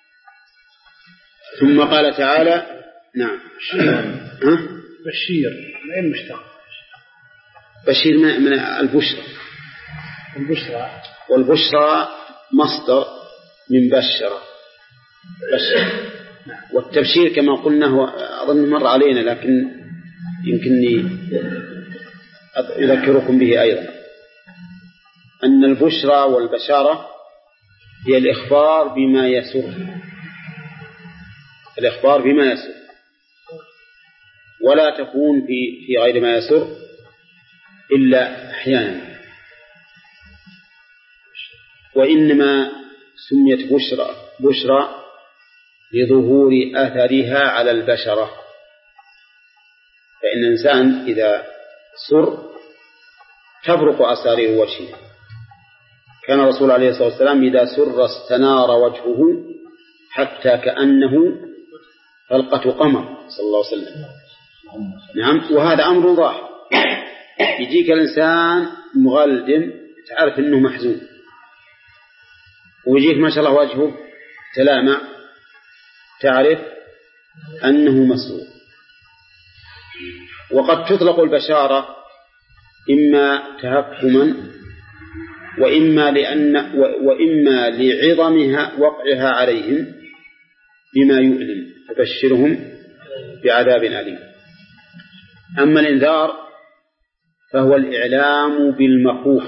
ثم قال تعالى: نعم بشير، من أين مشتق؟ بشير من البشرى، البشرى، والبشرى مصدر من بشر بشر. والتبشير كما قلنا هو أظن مر علينا، لكن يمكنني أذكركم به أيضا، أن البشرى والبشارة هي الإخبار بما يسر، الإخبار بما يسر، ولا تكون في في غير ما يسر إلا أحيانا، وإنما سميت بشرى بشرى لظهور أثرها على البشرة، فإن الإنسان إذا سر تبرق أسارير وجهه. كان الرسول عليه الصلاة والسلام إذا سر استنار وجهه حتى كأنه حلقة قمر صلى الله عليه وسلم. نعم، وهذا أمر ظاهر، يجيك الإنسان مغلدم تعرف أنه محزون، ويجيك ما شاء الله وجهه تلامع تعرف أنه مسرور. وقد تطلق البشارة إما تهكما وإما لأن وإما لعظمها وقعها عليهم بما يؤلم، فبشرهم بعذاب أليم. أما الإنذار فهو الإعلام بالمخوف،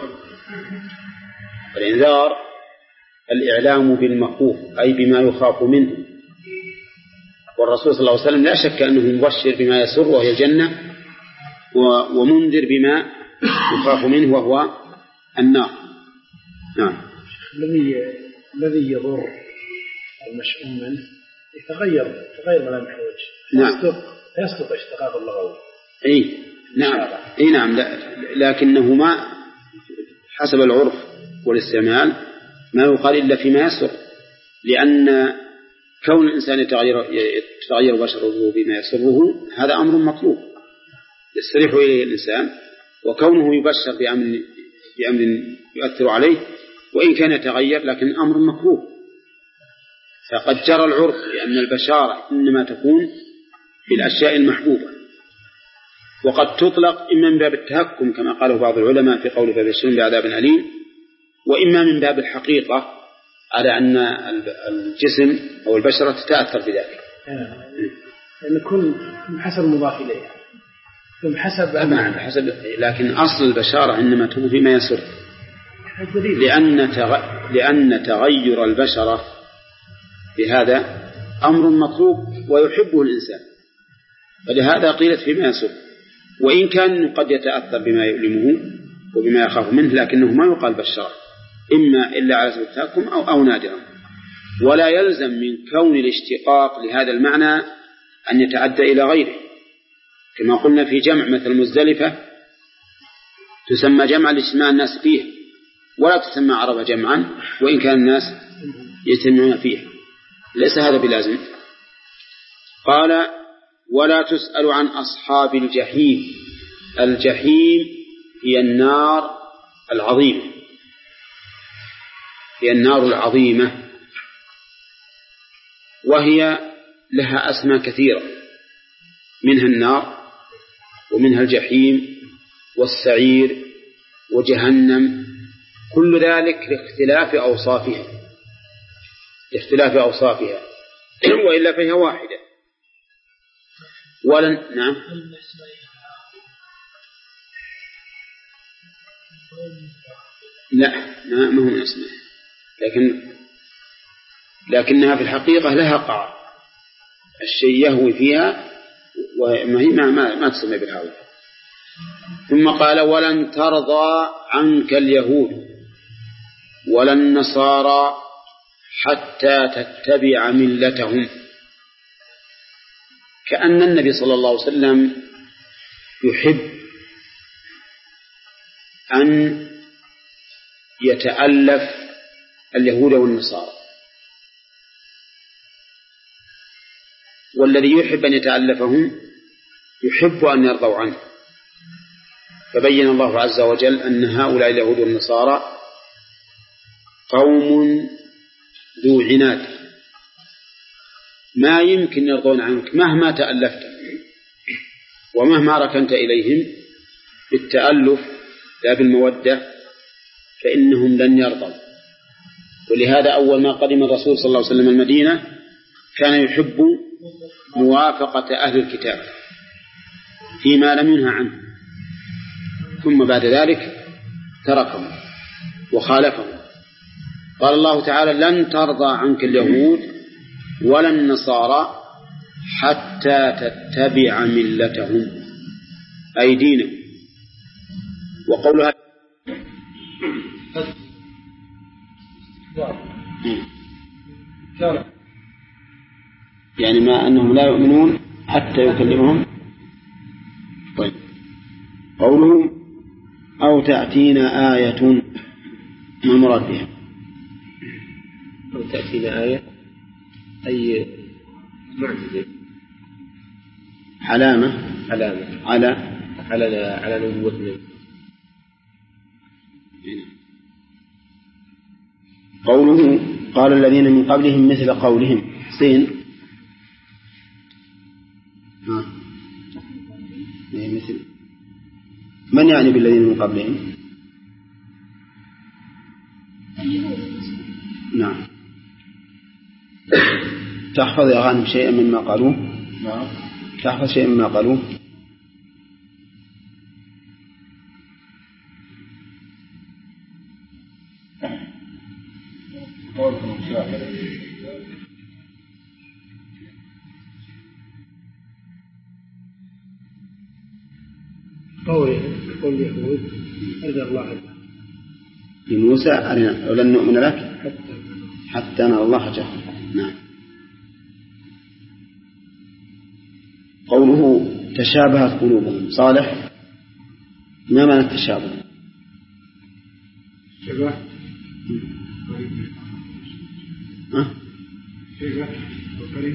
الإنذار الإعلام بالمخوف أي بما يخاف منه، والرسول صلى الله عليه وسلم لا شك أنه مبشر بما يسر وهي الجنة، ومنذر بما يخاف منه وهو النار. نعم. الذي الذي يضر المشؤوم منه يتغير تغير ملامح الوجه. نعم. يصدق اشتقاق اللغوي. اي نعم، اي نعم، لكنه ما حسب العرف والاستعمال ما يقال إلا فيما يسر، لأن كون الإنسان يتغير يتغير بشره بما يسره هذا أمر مطلوب يستريح إليه الإنسان، وكونه يبشر بأمر بأمر يؤثر عليه وإن كان يتغير لكن أمر مكروه. فقد جرى العرف لأن البشارة إنما تكون في الأشياء المحبوبة، وقد تطلق إما من باب التهكم كما قاله بعض العلماء في قوله فبشرهم بعذاب أليم، وإما من باب الحقيقة على أن الجسم أو البشرة تتأثر بذلك. لأن كل حسب مضاف إليه كل حسب نعم حسب، لكن أصل البشارة إنما تكون فيما يسر، لأن تغ... لأن تغير البشرة بهذا أمر مطلوب ويحبه الإنسان، فلهذا قيلت فيما يسر، وإن كان قد يتأثر بما يؤلمه وبما يخاف منه لكنه ما يقال بشار إما إلا على سبيل التهكم أو, أو نادرا. ولا يلزم من كون الاشتقاق لهذا المعنى أن يتعدى إلى غيره، كما قلنا في جمع مثل مزدلفة تسمى جمعا لاجتماع الناس فيه، ولا تسمى عرفة جمعا وإن كان الناس يجتمعون فيه، ليس هذا بلازم. قال ولا تسأل عن أصحاب الجحيم. الجحيم هي النار العظيمة، هي النار العظيمة، وهي لها أسماء كثيرة، منها النار ومنها الجحيم والسعير وجهنم، كل ذلك لاختلاف أوصافها لاختلاف أوصافها وإلا فهي واحدة. ولن نعم لا ما هو من اسمه، لكن لكنها في الحقيقة لها قاع، الشيء يهوي فيها وما هي ما, ما, ما تسمى بالهوى. ثم قال ولن ترضى عنك اليهود ولا النصارى حتى تتبع ملتهم، كأن النبي صلى الله عليه وسلم يحب أن يتألف اليهود والنصارى، والذي يحب أن يتألفهم يحب أن يرضوا عنه، فبين الله عز وجل أن هؤلاء اليهود والنصارى قوم ذو عناد ما يمكن يرضون عنك مهما تألفت ومهما ركنت إليهم بالتألف لا بالمودة، فإنهم لن يرضوا. ولهذا أول ما قدم الرسول صلى الله عليه وسلم المدينة كان يحب موافقة أهل الكتاب فيما لم ينهى عنه، ثم بعد ذلك تركهم وخالفهم. قال الله تعالى لن ترضى عنك اليهود ولا النصارى حتى تتبع ملتهم أي دينهم. وقولها يعني ما أنهم لا يؤمنون حتى يكلمهم. طيب قوله أو تأتينا آية، ما المراد بها؟ أو تأتينا آية أي معجزة، علامة علامة على على على نبوة. قوله قال الذين من قبلهم مثل قولهم سين ها. مثل من يعني بالذين من قبلهم؟ نعم. تحفظ يا غانم شيئا مما قالوه؟ نعم. تحفظ شيئا مما قالوه؟ قوله قول اليهود أرجى الله عنه لموسى أرنا ولن نؤمن لك حتى حتى نرى الله جهرا. نعم. قوله تشابهت قلوبهم، صالح ما معنى التشابه؟ شبه ها؟ شبه وقريب،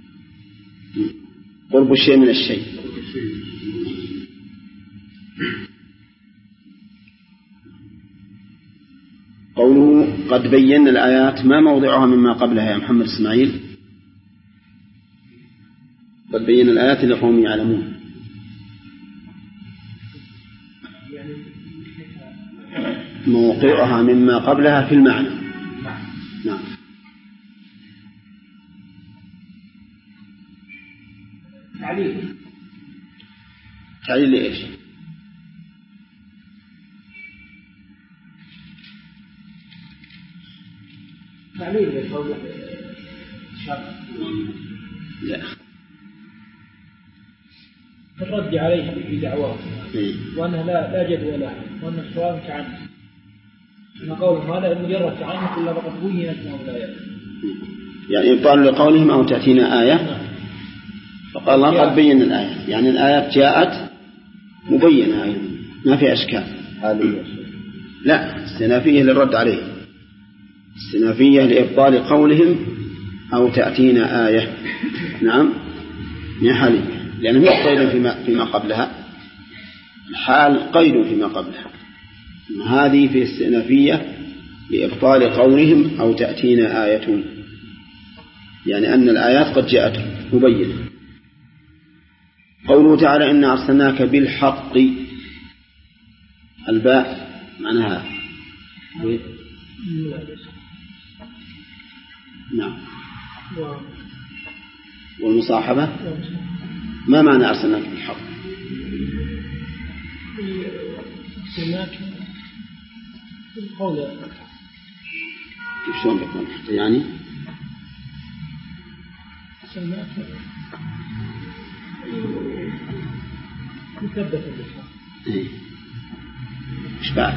قرب الشيء من الشيء. قوله قد بينا الآيات، ما موضعها مما قبلها يا محمد إسماعيل؟ قد بينا الآيات لقوم يعلمون. موقعها مما قبلها في المعنى. نعم. تعليل تعليل لإيش؟ تعليل لقول الشرع. لا. الرد عليهم في دعواهم إيه؟ وأنها لا لا جدوى لها وأن السؤال كعنه، أن قولهم هذا مجرد كعنه إلا فقد بينت لهم الآيات. يعني يقال لقولهم أو تأتينا آية، فقال الله قد بينا الآية، يعني الآيات جاءت مبينة أيضا ما في أشكال. هذه لا، استنافية للرد عليه، استنافية لإبطال قولهم أو تأتينا آية. نعم يا حالي، لأنه قيد فيما, فيما قبلها، الحال قيد فيما قبلها. هذه في استئنافية لإبطال قولهم أو تأتينا آية، يعني أن الآيات قد جاءت مبينة. قوله تعالى إنا أرسلناك بالحق، الباء معناها نعم، والمصاحبة ما معنى أرسلناك بالحق؟ أرسلناك القول كيف شلون بيكون يعني؟ أرسلناك مثبتا بالحق. إيه. إيش بعد؟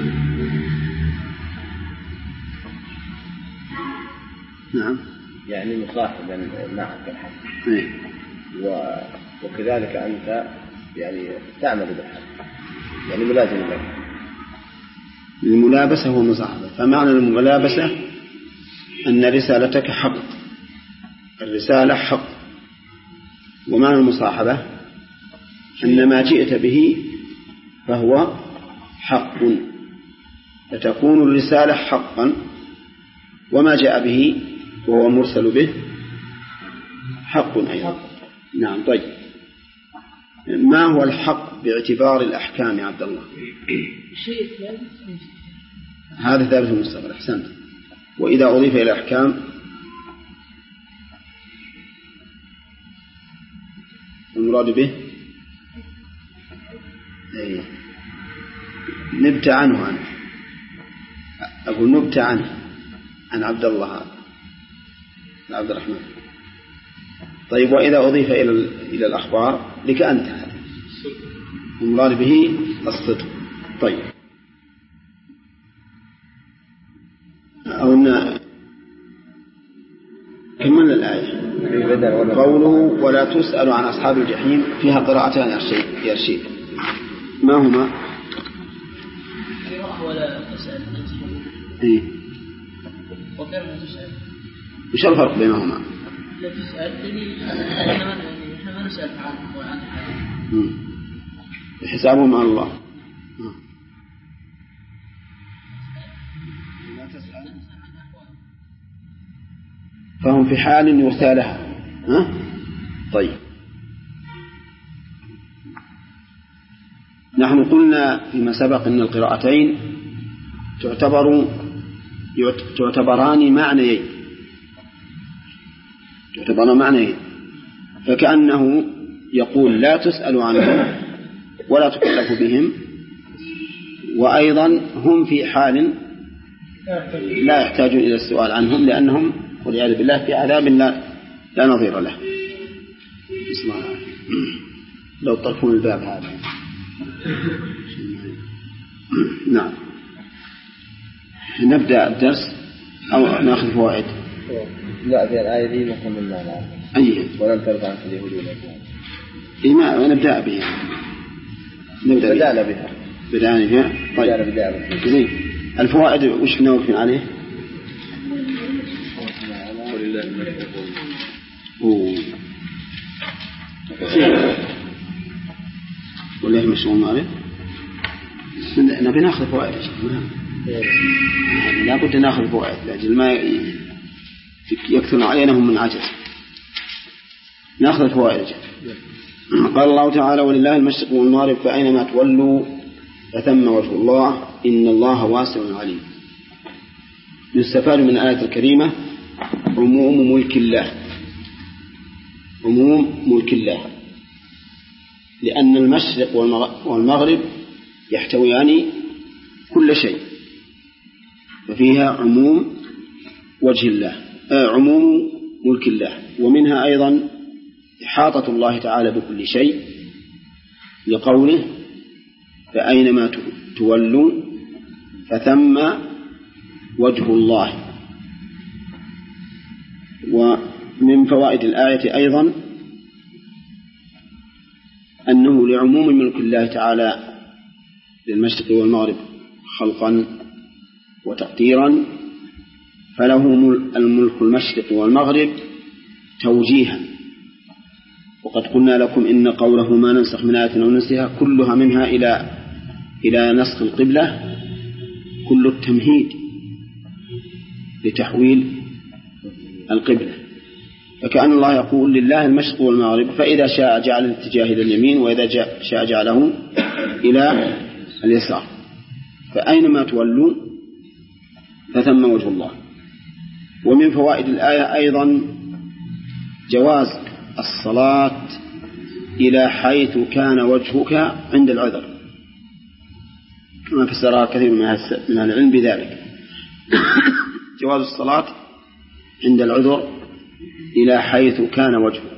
نعم، يعني مصاحبا معك الحق. إيه. و... وكذلك أنت يعني تعمل بالحق، يعني ملازم لك. الملابسة هو المصاحبة. فمعنى الملابسة أن رسالتك حق، الرسالة حق. ومعنى المصاحبة أن ما جئت به فهو حق، فتكون الرسالة حقا، وما جاء به وهو مرسل به حق أيضا. نعم. طيب، ما هو الحق باعتبار الأحكام يا عبد الله؟ شيء ثابت هذا ثابت المستقبل. أحسنت. وإذا أضيف إلى الأحكام المراد به أيه. نبت عنه عنه أقول نبت عنه عن عبد الله هذا عبد الرحمن. طيب، وإذا أضيف إلى إلى الأخبار لك أنت هذا المراد به الصدق. طيب، أو أن كملنا الآية. قوله ولا تسأل عن أصحاب الجحيم فيها قراءتان يا رشيد، ما هما؟ ولا تسأل إيه؟ وكما تسأل. وش الفرق بينهما؟ لا تسأل يعني إحنا ما نسأل عنه وعن حاله. حسابهم على الله. فهم في حال يرثى لها. ها؟ طيب، نحن قلنا فيما سبق أن القراءتين تعتبر تعتبران معنيين تعتبران معنيين فكأنه يقول لا تسأل عنهم ولا تكلف بهم، وأيضا هم في حال لا يحتاجون إلى السؤال عنهم لأنهم والعياذ بالله في عذاب لا, لا نظير له. لو طرفون الباب هذا. نعم، نبدأ الدرس أو نأخذ فوائد. لا، في الآية دي ما كملنا معها. أيه؟ ولن ترضى عنك اليهود ولا النصارى. إيه، ما نبدأ بها. نبدأ بدأنا بها. بدأنا بها. طيب، بدأنا زين. الفوائد وش كنا واقفين عليه؟ ولله المشرق أوه. ولله المشرق عليه. نبي ناخذ فوائد. لا بد ناخذ فوائد لأجل ما يكثر علينا من عجز. ناخذ الفوائد. قال الله تعالى ولله المشرق والمغرب فأينما تولوا فثم وجه الله إن الله واسع عليم. يستفاد من الآية الكريمة عموم ملك الله، عموم ملك الله، لأن المشرق والمغرب يحتويان كل شيء، ففيها عموم وجه الله آه عموم ملك الله، ومنها أيضا إحاطة الله تعالى بكل شيء لقوله فأينما تولوا فثم وجه الله. ومن فوائد الآية أيضا أنه لعموم ملك الله تعالى للمشرق والمغرب خلقا وتقديرا فله الملك المشرق والمغرب توجيها. وقد قلنا لكم إن قوله ما ننسخ من آية أو ننسها كلها منها إلى إلى نسخ القبلة كل التمهيد لتحويل القبلة. فكأن الله يقول لله المشرق والمغرب، فإذا شاء جعل الاتجاه إلى اليمين، وإذا شاء جعله إلى اليسار، فأينما تولوا فثم وجه الله. ومن فوائد الآية أيضا جواز الصلاة إلى حيث كان وجهك عند العذر، كما فسرها كثير من أهل العلم بذلك. جواز الصلاة عند العذر إلى حيث كان وجهك.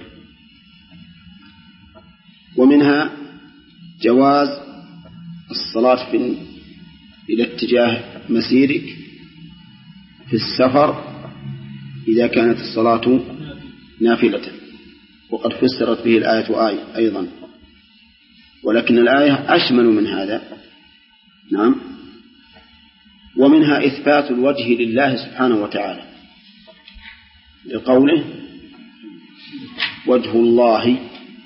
ومنها جواز الصلاة في إلى اتجاه مسيرك في السفر إذا كانت الصلاة نافلة، وقد فسرت به الآية آية أيضا، ولكن الآية أشمل من هذا. نعم. ومنها إثبات الوجه لله سبحانه وتعالى لقوله وجه الله.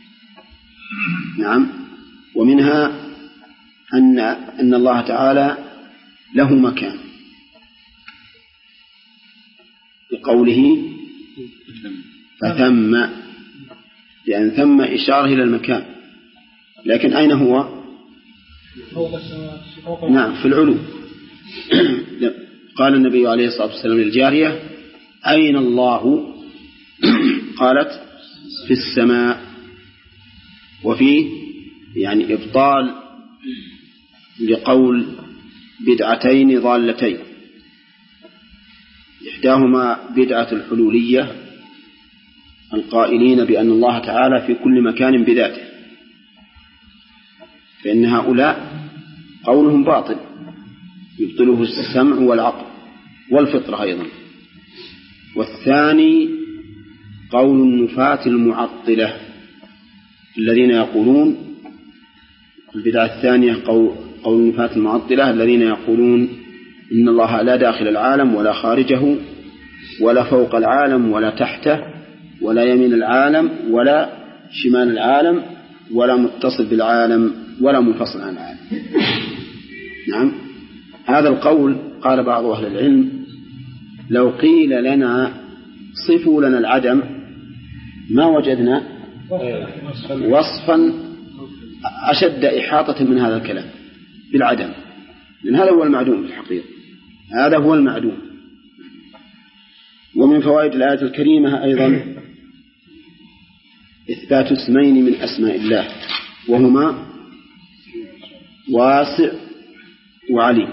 نعم. ومنها أن أن الله تعالى له مكان لقوله فثم، لأن ثم إشارة إلى المكان، لكن أين هو؟ نعم في العلو. قال النبي عليه الصلاة والسلام للجارية أين الله؟ قالت في السماء. وفيه يعني إبطال لقول بدعتين ضالتين، إحداهما بدعة الحلولية القائلين بأن الله تعالى في كل مكان بذاته، فإن هؤلاء قولهم باطل يبطله السمع والعقل والفطرة أيضا. والثاني قول النفاة المعطلة الذين يقولون، البدعة الثانية قول, قول النفاة المعطلة الذين يقولون إن الله لا داخل العالم ولا خارجه ولا فوق العالم ولا تحته ولا يمين العالم ولا شمال العالم ولا متصل بالعالم ولا منفصل عن العالم. نعم. هذا القول قال بعض أهل العلم لو قيل لنا صفوا لنا العدم ما وجدنا وصفا أشد إحاطة من هذا الكلام بالعدم، لأن هذا هو المعدوم في الحقيقة، هذا هو المعدوم. ومن فوائد الآية الكريمة أيضا إثبات اسمين من أسماء الله، وهما واسع وعليم.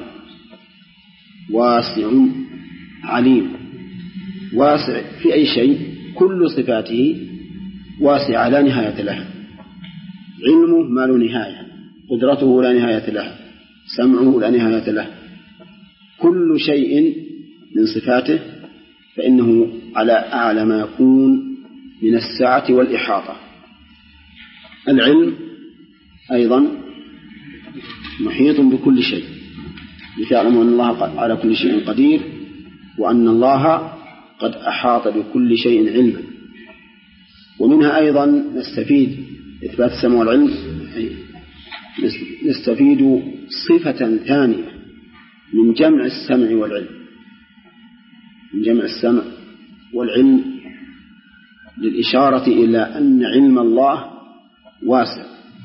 واسع عليم. واسع في أي شيء، كل صفاته واسعة لا نهاية لها، علمه ما له نهاية، قدرته لا نهاية لها، سمعه لا نهاية له، كل شيء من صفاته فإنه على أعلى ما يكون من السعة والإحاطة. العلم أيضا محيط بكل شيء، لتعلموا أن الله على كل شيء قدير، وأن الله قد أحاط بكل شيء علما. ومنها أيضا نستفيد إثبات السمع والعلم، نستفيد صفة ثانية من جمع السمع والعلم، من جمع السمع والعلم للإشارة إلى أن علم الله واسع،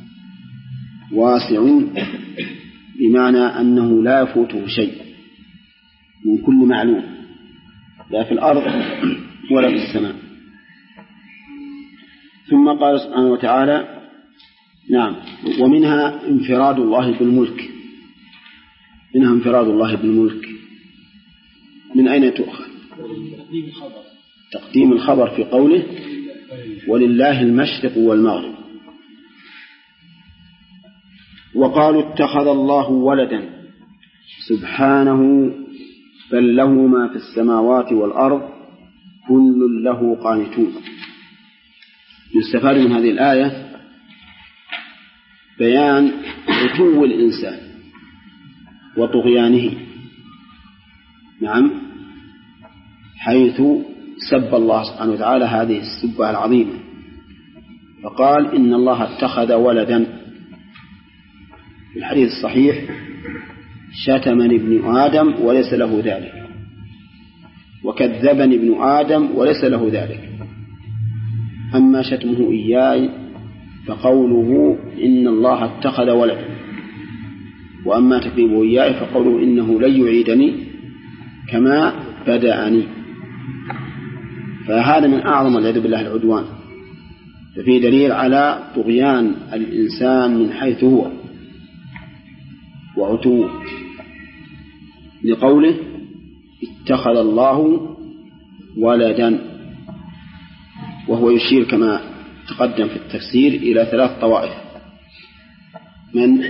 واسع بمعنى أنه لا يفوته شيء من كل معلوم، لا في الأرض ولا في السماء. ثم قال سبحانه وتعالى نعم ومنها انفراد الله بالملك. منها انفراد الله بالملك. من أين تؤخذ؟ تقديم الخبر في قوله ولله المشرق والمغرب. وقالوا اتخذ الله ولدا سبحانه بل له ما في السماوات والأرض كل له قانتون. يستفاد من هذه الآية بيان عتو الإنسان وطغيانه، نعم، حيث سب الله سبحانه وتعالى هذه السبة العظيمة، فقال إن الله اتخذ ولدا. في الحديث الصحيح شتمني ابن آدم وليس له ذلك، وكذبني ابن آدم وليس له ذلك. أما شتمه إياي فقوله إن الله اتخذ ولدا، وأما تكذيبه إياي فقوله إنه لن يعيدني كما بدأني. فهذا من أعظم والعياذ بالله العدوان. ففيه دليل على طغيان الإنسان من حيث هو وعتوه، لقوله اتخذ الله ولدا، وهو يشير كما تقدم في التفسير إلى ثلاث طوائف: من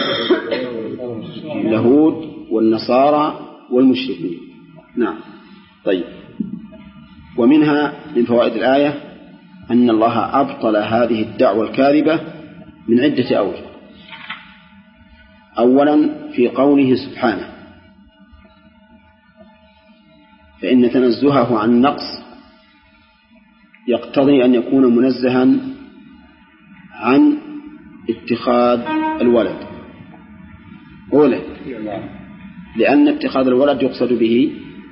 اليهود والنصارى والمشركين. نعم. طيب. ومنها من فوائد الآية أن الله أبطل هذه الدعوة الكاذبة من عدة أوجه. أولا في قوله سبحانه، فإن تنزهه عن النقص يقتضي أن يكون منزها عن اتخاذ الولد أولا، لأن اتخاذ الولد يقصد به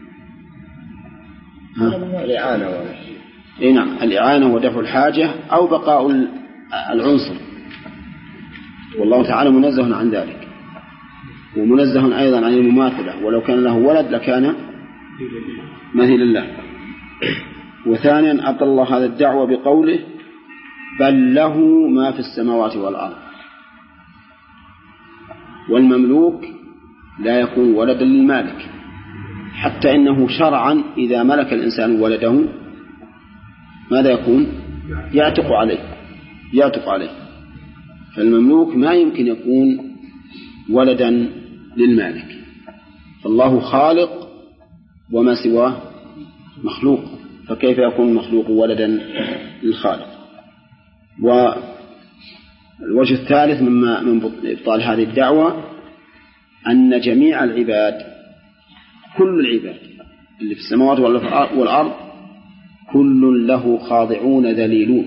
الإعانة إيه نعم الإعانة ودفع الحاجة أو بقاء العنصر، والله تعالى منزه عن ذلك، ومنزه أيضا عن المماثلة، ولو كان له ولد لكان مثل الله. وثانيا أبطل الله هذا الدعوة بقوله بل له ما في السماوات والأرض، والمملوك لا يكون ولدا للمالك، حتى إنه شرعا إذا ملك الإنسان ولده ماذا يكون؟ يعتق عليه يعتق عليه فالمملوك ما يمكن يكون ولدا للمالك، فالله خالق وما سواه مخلوق، فكيف يكون المخلوق ولدا للخالق؟ والوجه الثالث مما من إبطال هذه الدعوة أن جميع العباد كل العباد اللي في السماوات والأرض كل له خاضعون ذليلون،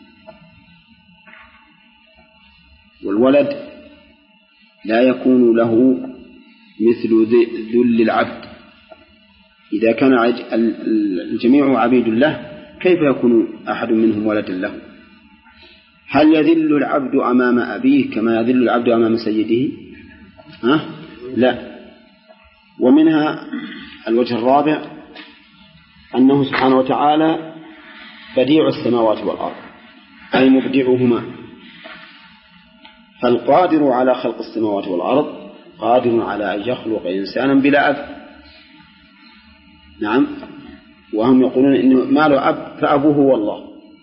والولد لا يكون له مثل ذل العبد. إذا كان الجميع عبيد له كيف يكون أحد منهم ولدا له؟ هل يذل العبد أمام أبيه كما يذل العبد أمام سيده؟ ها؟ لا. ومنها الوجه الرابع أنه سبحانه وتعالى بديع السماوات والأرض، أي مبدعهما، فالقادر على خلق السماوات والأرض قادر على أن يخلق إنسانا بلا أب. نعم. وهم يقولون إن ما له أب فأبوه هو الله،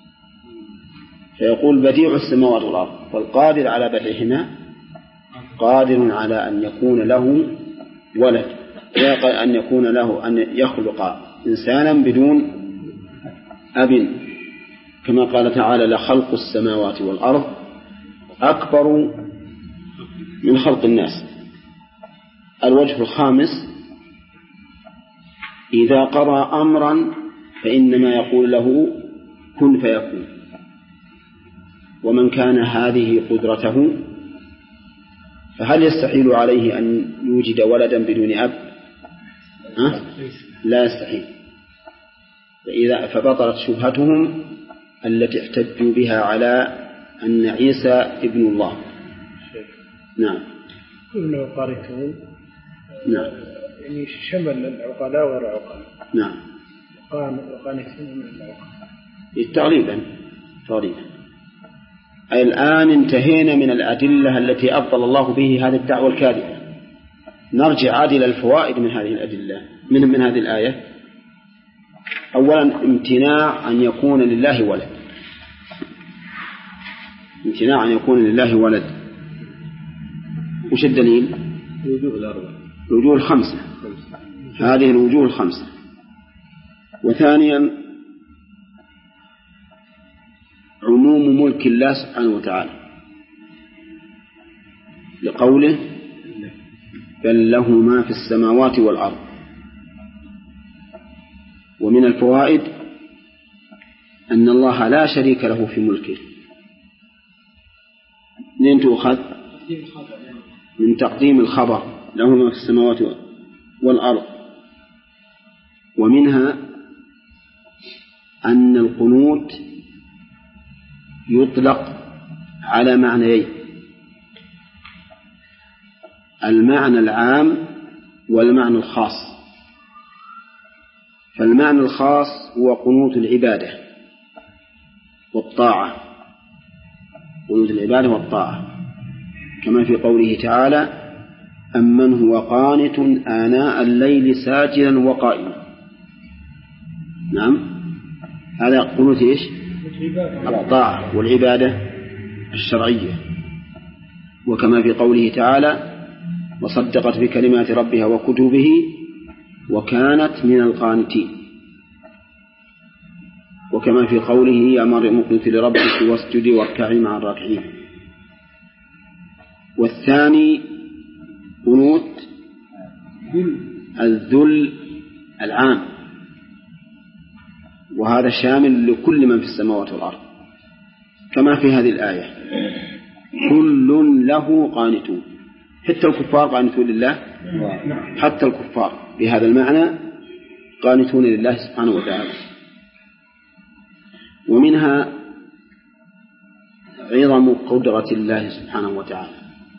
فيقول بديع السماوات والأرض، فالقادر على بديعهما قادر على أن يكون له ولد، أن يكون له أن يخلق إنسانا بدون أب، كما قال تعالى لخلق السماوات والأرض أكبر من خلق الناس. الوجه الخامس إذا قضى أمرا فإنما يقول له كن فيكون، ومن كان هذه قدرته فهل يستحيل عليه أن يوجد ولدا بدون أب؟ أه؟ لا يستحيل. فإذا فبطلت شبهتهم التي احتجوا بها على أن عيسى ابن الله. نعم. إنه قارئون. نعم. يعني شمل العقلاء والعقلاء. نعم. وقانتين من العقلاء. تقريبا تقريبا. أي الآن انتهينا من الأدلة التي أبطل الله به هذه الدعوة الكاذبة. نرجع عاد إلى الفوائد من هذه الأدلة من من هذه الآية. أولا امتناع أن يكون لله ولد، امتناع أن يكون لله ولد. وش الدليل؟ الوجوه الأربعة، الوجوه الخمسة، هذه الوجوه الخمسة. وثانيا عموم ملك الله سبحانه وتعالى لقوله بل له ما في السماوات والأرض. ومن الفوائد أن الله لا شريك له في ملكه. منين تؤخذ؟ من تقديم الخبر له ما في السماوات والأرض. ومنها أن القنوت يطلق على معنيين: المعنى العام والمعنى الخاص. فالمعنى الخاص هو قنوت العبادة والطاعة، قنوت العبادة والطاعة، كما في قوله تعالى: أمن هو قانت آناء الليل ساجدا وقائما. نعم، هذا قنوت إيش؟ الطاعة والعبادة الشرعية. وكما في قوله تعالى: وصدقت بكلمات ربها وكتبه وكانت من القانتين. وكما في قوله: يا مريم اقنتي لربك واسجدي واركعي مع الراكعين. والثاني قنوت الذل العام، وهذا شامل لكل من في السماوات والأرض، كما في هذه الآية: كل له قانتون. حتى الكفار قانتون لله، حتى الكفار بهذا المعنى قانتون لله سبحانه وتعالى. ومنها عظم قدرة الله سبحانه وتعالى.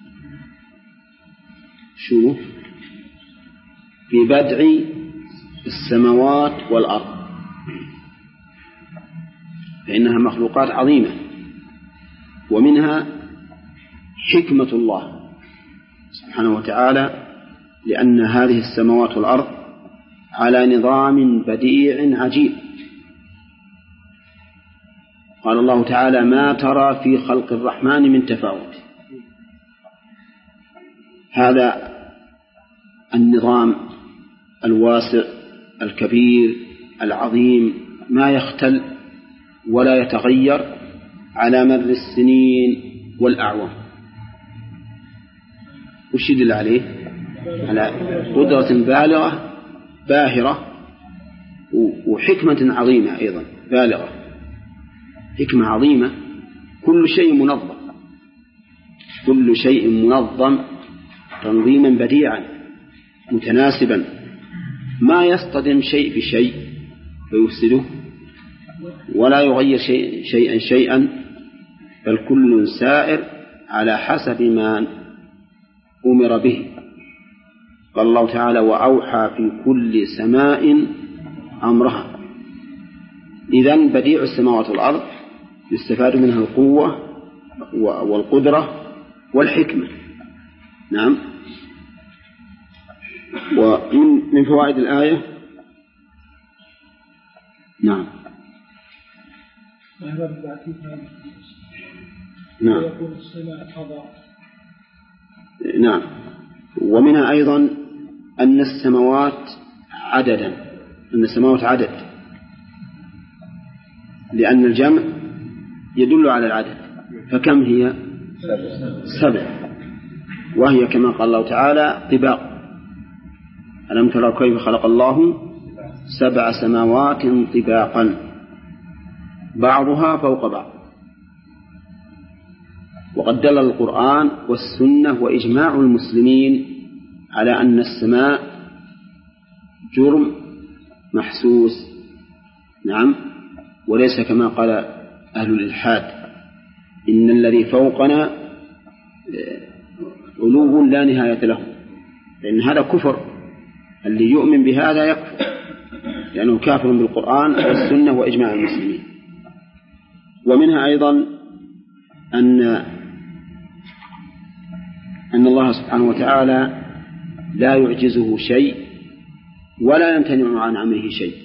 شو؟ في بدع السماوات والأرض، فإنها مخلوقات عظيمة. ومنها حكمة الله سبحانه وتعالى، لأن هذه السماوات والأرض على نظام بديع عجيب. قال الله تعالى: ما ترى في خلق الرحمن من تفاوت. هذا النظام الواسع الكبير العظيم ما يختل ولا يتغير على مر السنين والأعوام. وش يدل عليه؟ على قدرة بالغة باهرة وحكمة عظيمة أيضا بالغة، حكمة عظيمة. كل شيء منظم، كل شيء منظم تنظيما بديعا متناسبا، ما يصطدم شيء بشيء فيفسده، ولا يغير شيء شيئا شيئا، بل كل سائر على حسب ما أمر به. قال الله تعالى: وأوحى في كل سماء أمرها. إذن بديع السماوات والأرض يستفاد منها القوة والقدرة والحكمة. نعم. ومن فوائد الآية نعم نعم نعم ومنها أيضا أن السماوات عددا، أن السماوات عدد، لأن الجمع يدل على العدد. فكم هي؟ سبع، وهي كما قال الله تعالى: طباق. ألم تروا كيف خلق الله سبع سماوات طباقا بعضها فوق بعض. وقد دل القرآن والسنة وإجماع المسلمين على أن السماء جرم محسوس. نعم، وليس كما قال أهل الإلحاد: إن الذي فوقنا علو لا نهاية له، لأن هذا كفر. اللي يؤمن بهذا يكفر، لأنه كافر بالقرآن والسنة وإجماع المسلمين. ومنها أيضا أن أن الله سبحانه وتعالى لا يعجزه شيء ولا يمتنع عن أمره شيء،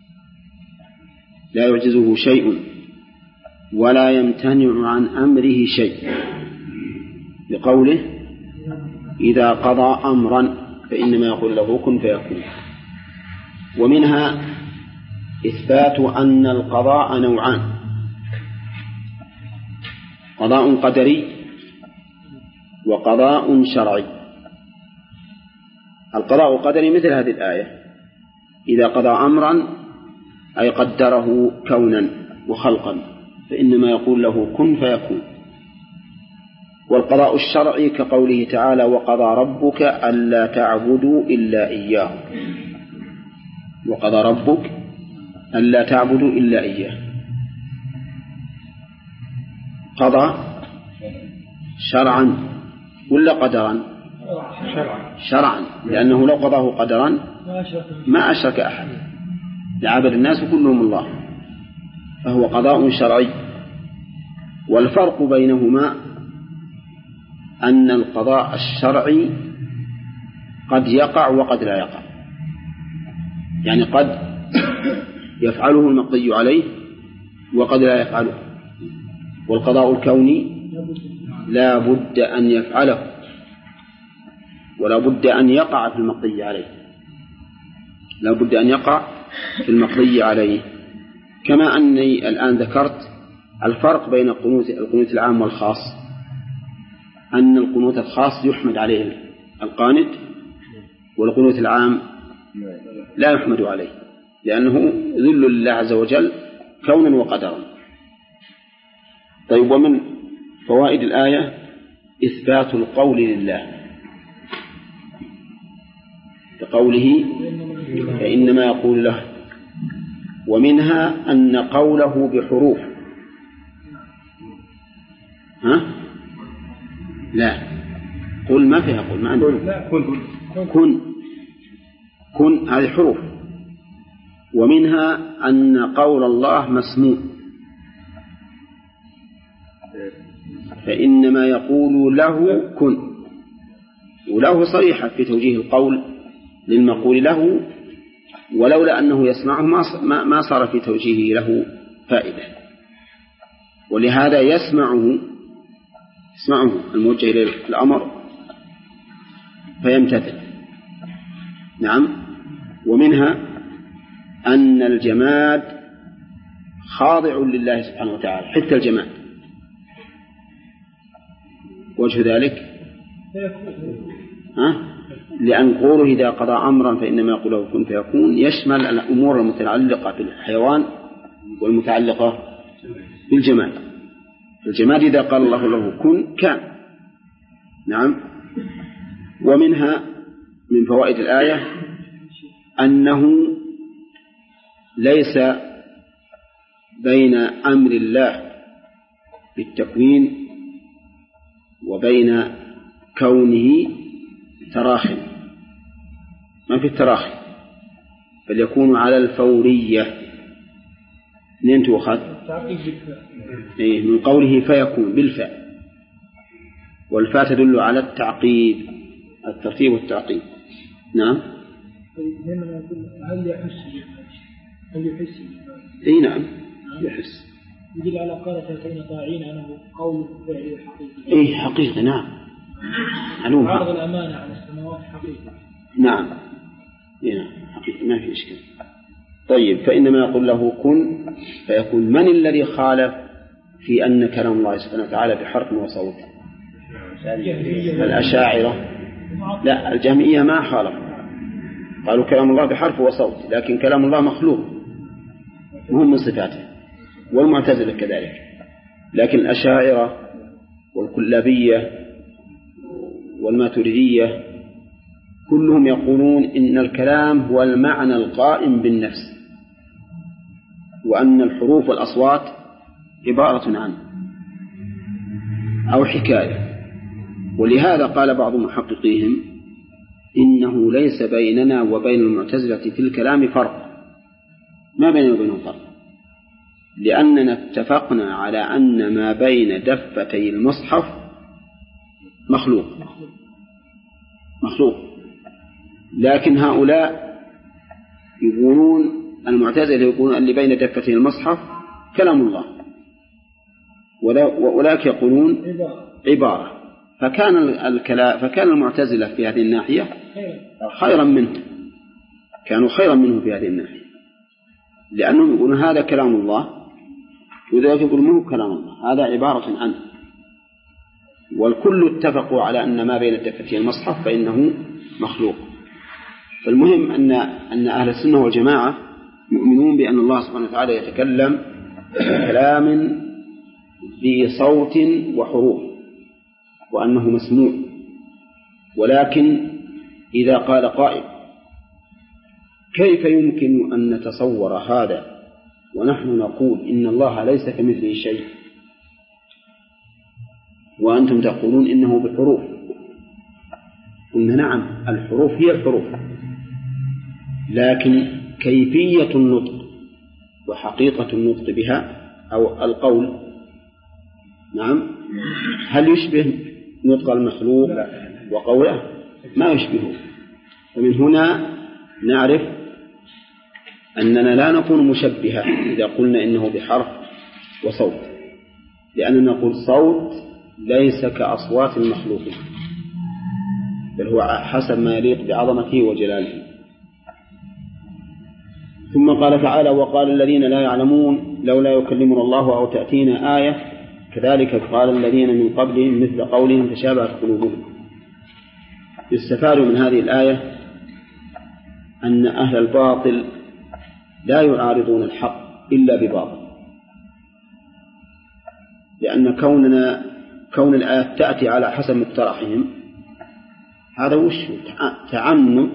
لا يعجزه شيء ولا يمتنع عن أمره شيء، بقوله: إذا قضى أمرا فإنما يقول له كن فيكون. ومنها إثبات أن القضاء نوعان: قضاء قدري وقضاء شرعي. القضاء القدري مثل هذه الآية: إذا قضى أمرا أي قدره كونا وخلقا فإنما يقول له كن فيكون. والقضاء الشرعي كقوله تعالى وقضى ربك ألا تعبدوا إلا إياه، وقضى ربك ألا تعبدوا إلا إياه. قضى شرعا ولا قدرا؟ شرعا، لأنه لو قضاه قدرا ما أشرك أحد لعبد الناس كلهم الله، فهو قضاء شرعي. والفرق بينهما أن القضاء الشرعي قد يقع وقد لا يقع، يعني قد يفعله المقضي عليه وقد لا يفعله. والقضاء الكوني لا بد أن يفعله ولا بد أن يقع في المقضي عليه، لا بد أن يقع في المقضي عليه. كما أني الآن ذكرت الفرق بين القنوت القنوت العام والخاص، أن القنوت الخاص يحمد عليه القانت، والقنوت العام لا يحمد عليه لأنه ذل لله عز وجل كونا وقدرا. طيب، ومن فوائد الآية إثبات القول لله كقوله فإنما يقول له، ومنها أن قوله بحروف. ها؟ لا، قل ما فيها قل، ما عندنا كن كن هذه حروف. ومنها أن قول الله مسموع، فإنما يقول له كن، وله صريحة في توجيه القول للمقول له، ولولا أنه يسمعه ما صار في توجيهه له فائدة. ولهذا يسمعه يسمعه الموجه إليه الأمر فيمتثل. نعم. ومنها أن الجماد خاضع لله سبحانه وتعالى، حتى الجماد. وجه ذلك ها؟ لأن قوله إذا قضى أمرا فإنما يقول له كن فيكون يشمل الأمور المتعلقة بالحيوان والمتعلقة بالجماد. الجماد إذا قال الله له كن كان. نعم. ومنها من فوائد الآية أنه ليس بين أمر الله بالتكوين وبين كونه تراخي، ما في التراخي، بل يكون على الفورية. منين تؤخذ؟ إيه، من قوله فيكون بالفاء، والفاء تدل على التعقيب، الترتيب والتعقيب. نعم. هل يحس هل يحس اي نعم يحس، يدل على قال فيكون طاعين أنه قول فعلي حقيقي. اي حقيقي. نعم. معلوم. عرض الأمانة على السماوات حقيقي. نعم. اي نعم حقيقي، ما في إشكال. طيب، فإنما يقول له كن فيكون. من الذي خالف في أن كلام الله سبحانه وتعالى بحرف وصوت؟ الأشاعرة. لا، الجهمية ما خالف، قالوا كلام الله بحرف وصوت، لكن كلام الله مخلوق مهم من صفاته، والمعتزلة كذلك. لكن الأشاعرة والكلابية والماتريدية كلهم يقولون إن الكلام هو المعنى القائم بالنفس، وأن الحروف والأصوات عبارة عنه أو حكاية. ولهذا قال بعض محققيهم إنه ليس بيننا وبين المعتزلة في الكلام فرق، ما بيننا وبينهم فرق، لأننا اتفقنا على أن ما بين دفتي المصحف مخلوق مخلوق لكن هؤلاء يقولون، المعتزلة يقولون اللي بين دفتي المصحف كلام الله، وأولئك يقولون عبارة. فكان الكلام فكان المعتزلة في هذه الناحية خيرا منه، كانوا خيرا منه في هذه الناحية، لأنهم يقولون هذا كلام الله، وذلك يقولون منه كلام الله، هذا عبارة عنه. والكل اتفقوا على أن ما بين دفتي المصحف فإنه مخلوق. فالمهم أن أن أهل السنة والجماعة يؤمنون بأن الله سبحانه وتعالى يتكلم بكلام بصوت وحروف، وأنه مسموع. ولكن إذا قال قائل كيف يمكن أن نتصور هذا ونحن نقول إن الله ليس كمثله شيء وأنتم تقولون إنه بحروف؟ قلنا نعم، الحروف هي الحروف، لكن كيفية النطق وحقيقة النطق بها أو القول نعم هل يشبه نطق المخلوق وقوله؟ ما يشبهه. ومن هنا نعرف أننا لا نكون مشبهة إذا قلنا إنه بحرف وصوت، لأننا نقول صوت ليس كأصوات المخلوقين، بل هو حسب ما يليق بعظمته وجلاله. ثم قال تعالى وقال الذين لا يعلمون لولا يكلمنا الله أو تأتينا آية كذلك قال الذين من قبلهم مثل قولهم تشابهت قلوبهم. يستفاد من هذه الآية أن أهل الباطل لا يعارضون الحق إلا بباطل، لأن كوننا كون الآيات تأتي على حسب مقترحهم هذا وش تعنت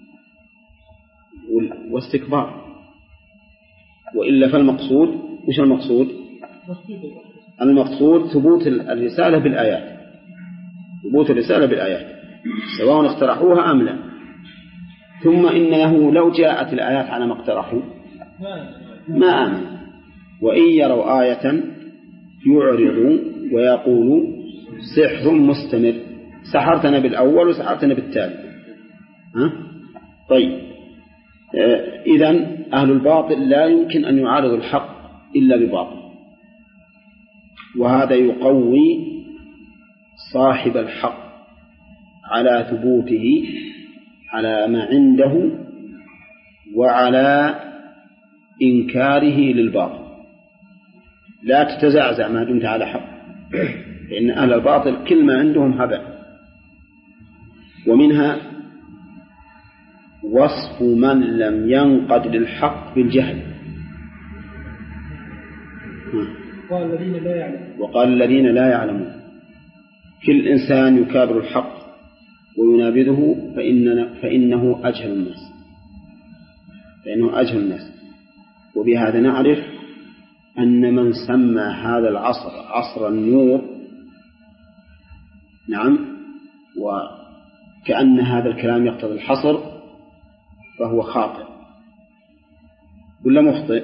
واستكبار، وإلا فالمقصود وش المقصود؟ المقصود ثبوت الرسالة بالآيات، ثبوت الرسالة بالآيات سواء اقترحوها أم لا. ثم إنه لو جاءت الآيات على ما اقترحوا ما آمن، وإن يروا آية يعرضوا ويقولوا سحر مستمر، سحرتنا بالأول وسحرتنا بالتالي. ها؟ طيب آه إذن أهل الباطل لا يمكن أن يعارضوا الحق إلا بباطل، وهذا يقوي صاحب الحق على ثبوته على ما عنده وعلى إنكاره للباطل. لا تتزعزع ما دمت على حق، لأن أهل الباطل كل ما عندهم هباء. ومنها وصف من لم ينقد للحق بالجهل، وقال الذين لا يعلمون وقال الذين لا يعلمون. كل إنسان يكابر الحق وينابذه فإننا فإنه أجهل الناس، فإنه أجهل الناس. وبهذا نعرف أن من سمى هذا العصر عصر النور نعم وكأن هذا الكلام يقتضي الحصر فهو خاطئ ولا مخطئ؟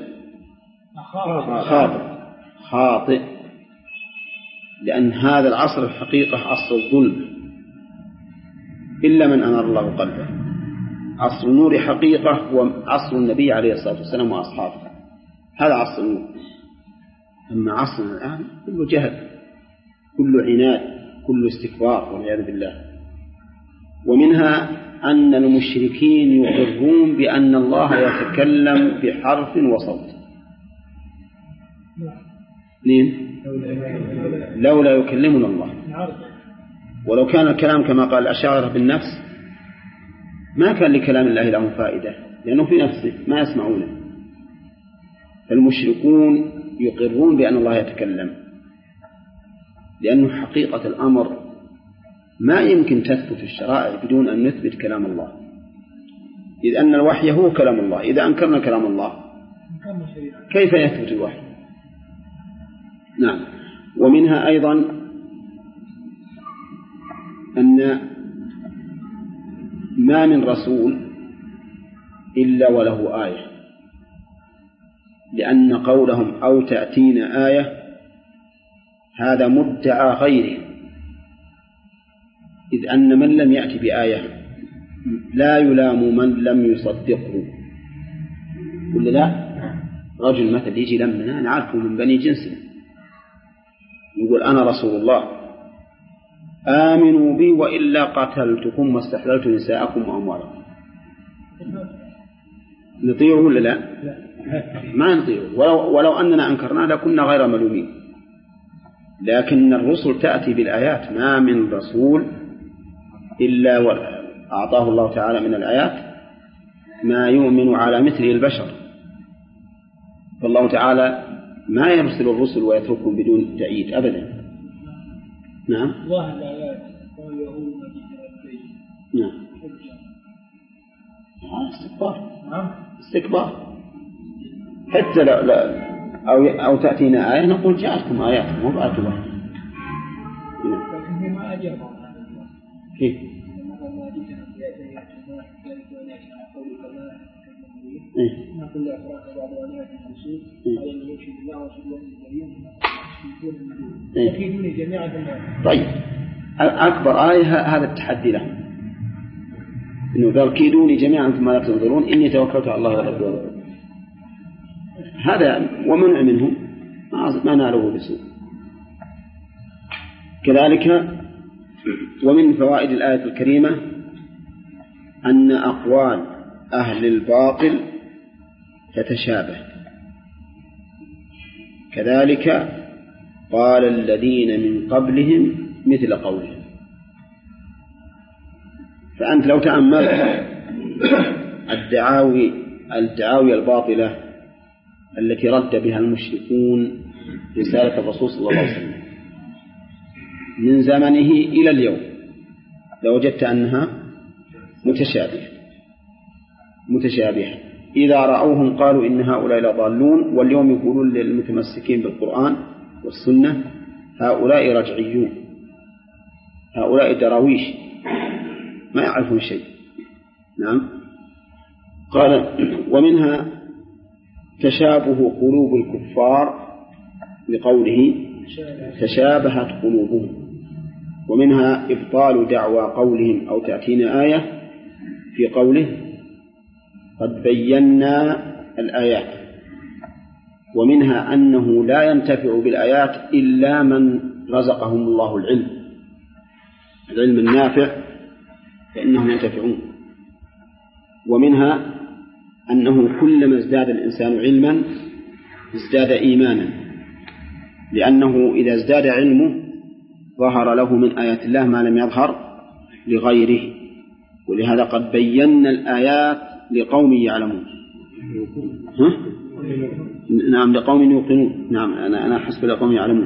خاطئ خاطئ لأن هذا العصر الحقيقة عصر الظلم إلا من أنار الله قلبه. عصر النور حقيقة هو عصر النبي عليه الصلاة والسلام وأصحابه، هذا عصر النور. أما عصرنا الآن كله جهل، كله عناد، كله استكبار والعياذ بالله. ومنها أن المشركين يقرون بأن الله يتكلم بحرف وصوت. لين؟ لولا يكلمنا الله. ولو كان الكلام كما قال الأشاعرة بالنفس ما كان لكلام الله لهم فائدة، لأنه في نفسه ما يسمعونه. فالمشركون يقرون بأن الله يتكلم، لأنه حقيقة الأمر ما يمكن تثبت الشرائع بدون أن نثبت كلام الله، إذ أن الوحي هو كلام الله. إذا أنكرنا كلام الله كيف يثبت الوحي؟ نعم. ومنها أيضا أن ما من رسول إلا وله آية، لأن قولهم أو تأتينا آية هذا مدعى غيره، إذ أن من لم يأتي بآية لا يلام من لم يصدقه. ولا لا؟ رجل مثل يجي لمنا نعرفه من بني جنسنا يقول أنا رسول الله آمنوا بي وإلا قتلتكم واستحللت نساءكم وأموالكم. نطيعه ولا لا؟ ما نطيعه، ولو, ولو أننا أنكرنا لكنا غير ملومين. لكن الرسل تأتي بالآيات، ما من رسول إلا وأعطاه الله تعالى من الآيات ما يؤمن على مثله البشر. فالله تعالى ما يرسل الرسل ويتركهم بدون تأييد أبدا. نعم. ظاهر الآيات واليهود والنصارى. نعم. استكبار. نعم. استكبار. حتى لا, لا أو أو تأتينا آية نقول جاءتكم آيات مو بآية واحدة. لكن ما أجاب. كيف؟ إيه. نقول لأفراد بعض الآيات المنسوخ على أن يمشي بالله ورسوله الكريم يكيدون جميعا بالله. طيب أكبر آية هذا التحدي له إنه قال كيدوني جميعا ثم لا تنظرون إني توكلت على الله رب العالمين. هذا ومنع منهم ما ناله بسوء. كذلك ومن فوائد الآية الكريمة أن أقوال أهل الباطل تتشابه. كذلك قال الذين من قبلهم مثل قولهم. فأنت لو تأملت الدعاوي الدعاوي الباطلة التي رد بها المشركون رسالة الرسول صلى الله عليه وسلم من زمنه إلى اليوم لوجدت أنها متشابهة متشابهة إذا رأوهم قالوا إن هؤلاء لضالون، واليوم يقولون للمتمسكين بالقرآن والسنة هؤلاء رجعيون، هؤلاء دراويش ما يعرفون شيء. نعم. قال ومنها تشابه قلوب الكفار لقوله تشابهت قلوبهم، ومنها إبطال دعوى قولهم أو تأتينا آية في قوله قد بينا الآيات، ومنها أنه لا ينتفع بالآيات إلا من رزقهم الله العلم العلم النافع فإنهم ينتفعون. ومنها أنه كلما ازداد الإنسان علما ازداد إيمانا، لأنه إذا ازداد علمه ظهر له من آيات الله ما لم يظهر لغيره. ولهذا قد بينا الآيات لقوم يعلمون. ها؟ نعم لقوم يوقنون. نعم أنا أنا حسب لقوم يعلمون،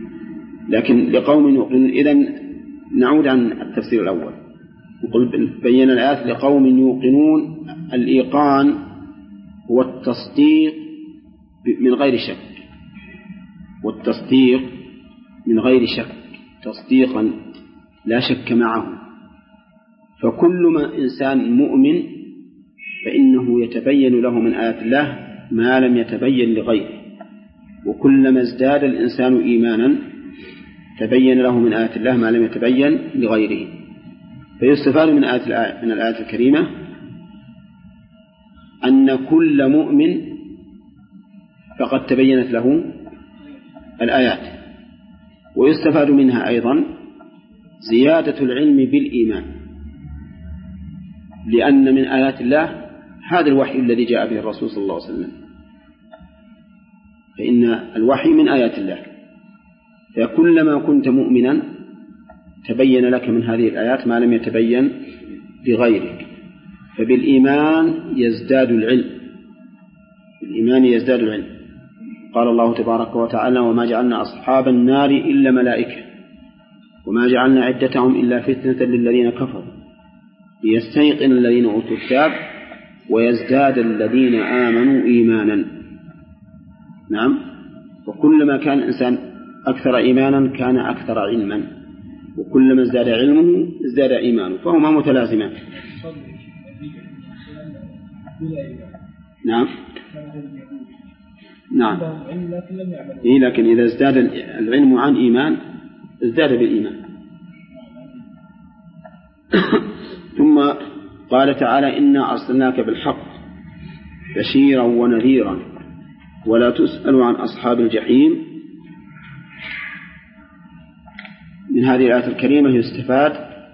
لكن لقوم يوقنون. إذن نعود عن التفسير الأول نقول بينا الآيات لقوم يوقنون. الإيقان هو التصديق من غير شك، والتصديق من غير شك تصديقا لا شك معه. فكل ما إنسان مؤمن فإنه يتبين له من آيات الله ما لم يتبين لغيره، وكلما ازداد الإنسان إيمانا تبين له من آيات الله ما لم يتبين لغيره. فيستفاد من آية من الآية الكريمة أن كل مؤمن فقد تبينت له الآيات. ويستفاد منها أيضا زيادة العلم بالإيمان، لأن من آيات الله هذا الوحي الذي جاء به الرسول صلى الله عليه وسلم، فإن الوحي من آيات الله. فكلما كنت مؤمنا تبين لك من هذه الآيات ما لم يتبين لغيرك. فبالإيمان يزداد العلم، بالإيمان يزداد العلم. قال الله تبارك وتعالى وما جعلنا أصحاب النار إلا ملائكة وما جعلنا عدتهم إلا فتنة للذين كفروا ليستيقن الذين أوتوا الكتاب ويزداد الذين آمنوا إيمانا. نعم. وكلما كان الإنسان أكثر إيمانا كان أكثر علما، وكلما ازداد علمه ازداد إيمانه، فهما متلازمان. نعم. نعم. إيه لكن إذا ازداد العلم عن إيمان ازداد بالإيمان. ثم قال تعالى إنا أرسلناك بالحق بشيرا ونذيرا ولا تسأل عن أصحاب الجحيم. من هذه الآية الكريمة يستفاد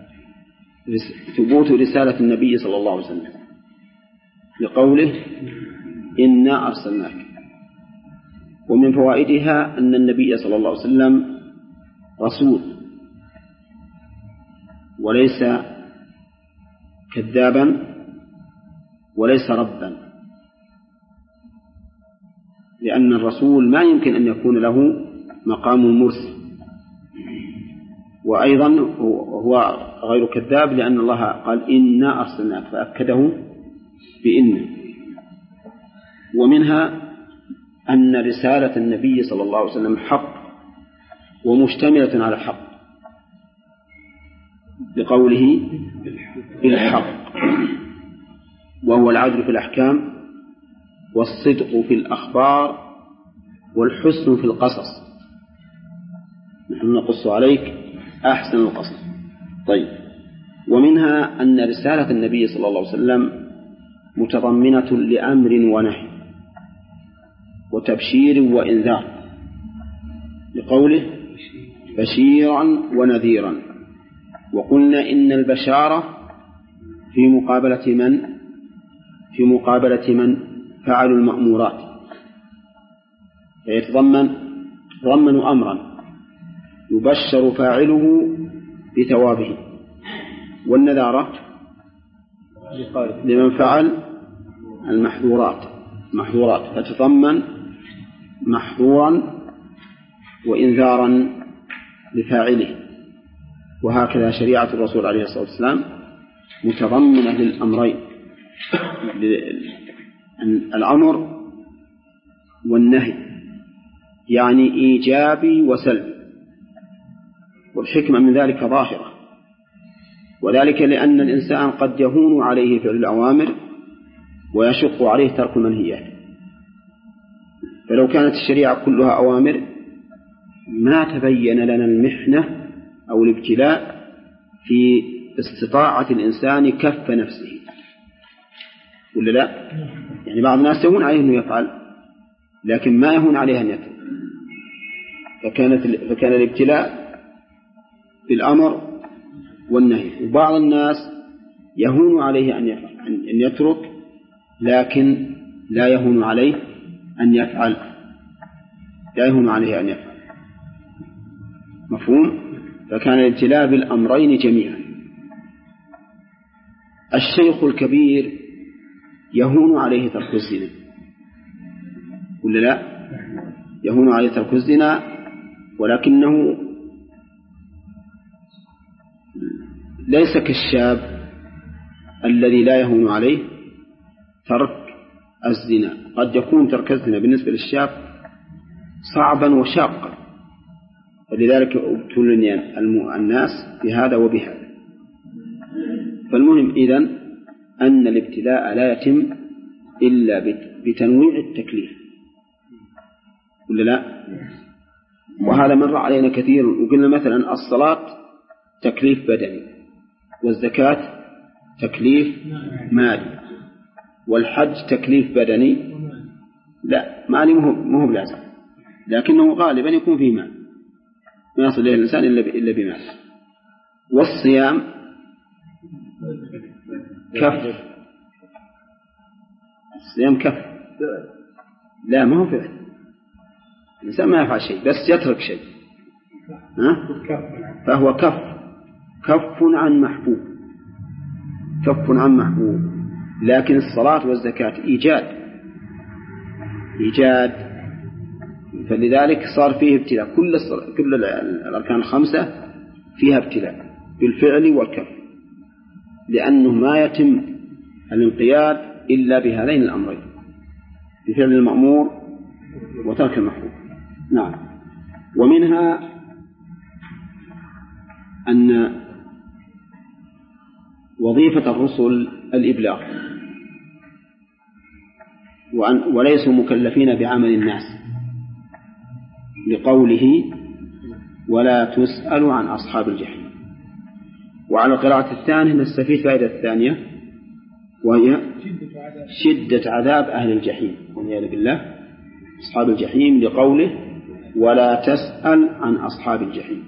ثبوت رسالة النبي صلى الله عليه وسلم لقوله إنا أرسلناك. ومن فوائدها أن النبي صلى الله عليه وسلم رسول وليس كذابا وليس ربا، لأن الرسول ما يمكن أن يكون له مقام المرسل، وأيضا هو غير كذاب لأن الله قال إنا أرسلناك فأكده بإن. ومنها أن رسالة النبي صلى الله عليه وسلم حق ومشتملة على الحق بقوله بالحق، وهو العدل في الأحكام والصدق في الأخبار والحسن في القصص، نحن نقص عليك أحسن القصص. طيب، ومنها أن رسالة النبي صلى الله عليه وسلم متضمنة لأمر ونهي وتبشير وإنذار، لقوله بشيرا ونذيرا. وقلنا إن البشارة في مقابلة من في مقابلة من فعلوا المأمورات، فيتضمن تضمن أمرا يبشر فاعله بثوابه، والنذارة لمن فعل المحظورات محظورات فتضمن محظورا وإنذارا لفاعله. وهكذا شريعة الرسول عليه الصلاة والسلام متضمنة للأمرين، الأمر والنهي، يعني إيجابي وسلبي، والحكمة من ذلك ظاهرة، وذلك لأن الإنسان قد يهون عليه فعل الأوامر ويشق عليه ترك المنهيات. فلو كانت الشريعة كلها أوامر ما تبين لنا المحنة أو الابتلاء في استطاعة الإنسان كف نفسه، ولا لا؟ يعني بعض الناس يهون عليه أنه يفعل لكن ما يهون عليه أن يترك، فكانت فكان الابتلاء بالأمر والنهي. وبعض الناس يهون عليه أن يفعل أن يترك لكن لا يهون عليه أن يفعل لا يهون عليه أن يفعل مفهوم؟ فكان الابتلاء بالأمرين جميعا. الشيخ الكبير يهون عليه ترك الزنا، ولا لا؟ يهون عليه ترك الزنا، ولكنه ليس كالشاب الذي لا يهون عليه ترك الزنا. قد يكون ترك الزنا بالنسبة للشاب صعبا وشاقا، ولذلك ابتلي الناس بهذا وبهذا. فالمهم إذن أن الابتلاء لا يتم إلا بتنويع التكليف، ولا لا؟ وهذا مر علينا كثير، وقلنا مثلا الصلاة تكليف بدني، والزكاة تكليف مالي، والحج تكليف بدني لا مالي مو بلازم، لكنه غالبا يكون فيه مال، ما يصل إليه الإنسان إلا بمال. والصيام كف، الصيام كف، لا ما هو فعل، الإنسان ما يفعل شيء بس يترك شيء، ها؟ فهو كف كف عن محبوب كف عن محبوب. لكن الصلاة والزكاة إيجاد إيجاد فلذلك صار فيه ابتلاء. كل كل الأركان الخمسة فيها ابتلاء بالفعل والكف، لأنه ما يتم الانقياد إلا بهذين الأمرين، بفعل المأمور وترك المحبوب. نعم. ومنها أن وظيفة الرسل الإبلاغ، وليسوا مكلفين بعمل الناس، لقوله ولا تسأل عن أصحاب الجحيم. وعلى القراءة الثانية نستفيد فائدة الثانية، وهي شدة عذاب أهل الجحيم والعياذ بالله، أصحاب الجحيم، لقوله ولا تسأل عن أصحاب الجحيم.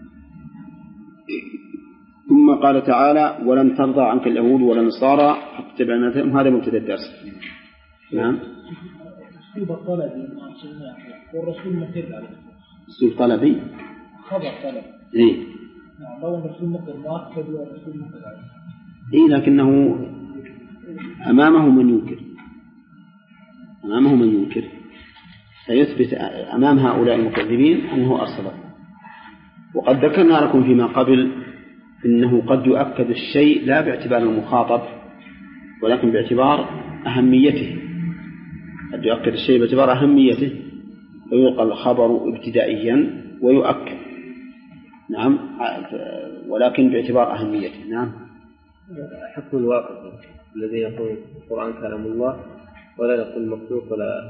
ثم قال تعالى ولن ترضى عنك اليهود ولا النصارى حتى تتبع ملتهم. هذا مبتدأ الدرس. نعم. أسلوب الطلبي والرسول مكر عليه. أسلوب طلبي. خبر طلب. إيه. نعم. لو الرسول مكر ما أكد والرسول مكر عليه. إيه لكنه أمامه من ينكر أمامه من ينكر فيثبت أمام هؤلاء المكذبين أنه أرسله. وقد ذكرنا لكم فيما قبل إنه قد يؤكد الشيء لا باعتبار المخاطب ولكن باعتبار أهميته. قد يؤكد الشيء باعتبار أهميته ويلقى الخبر ابتدائيا ويؤكد، نعم، ولكن باعتبار أهميته. نعم. حكم الواقع الذي يقول القرآن كلام الله ولا يقول مخلوق ولا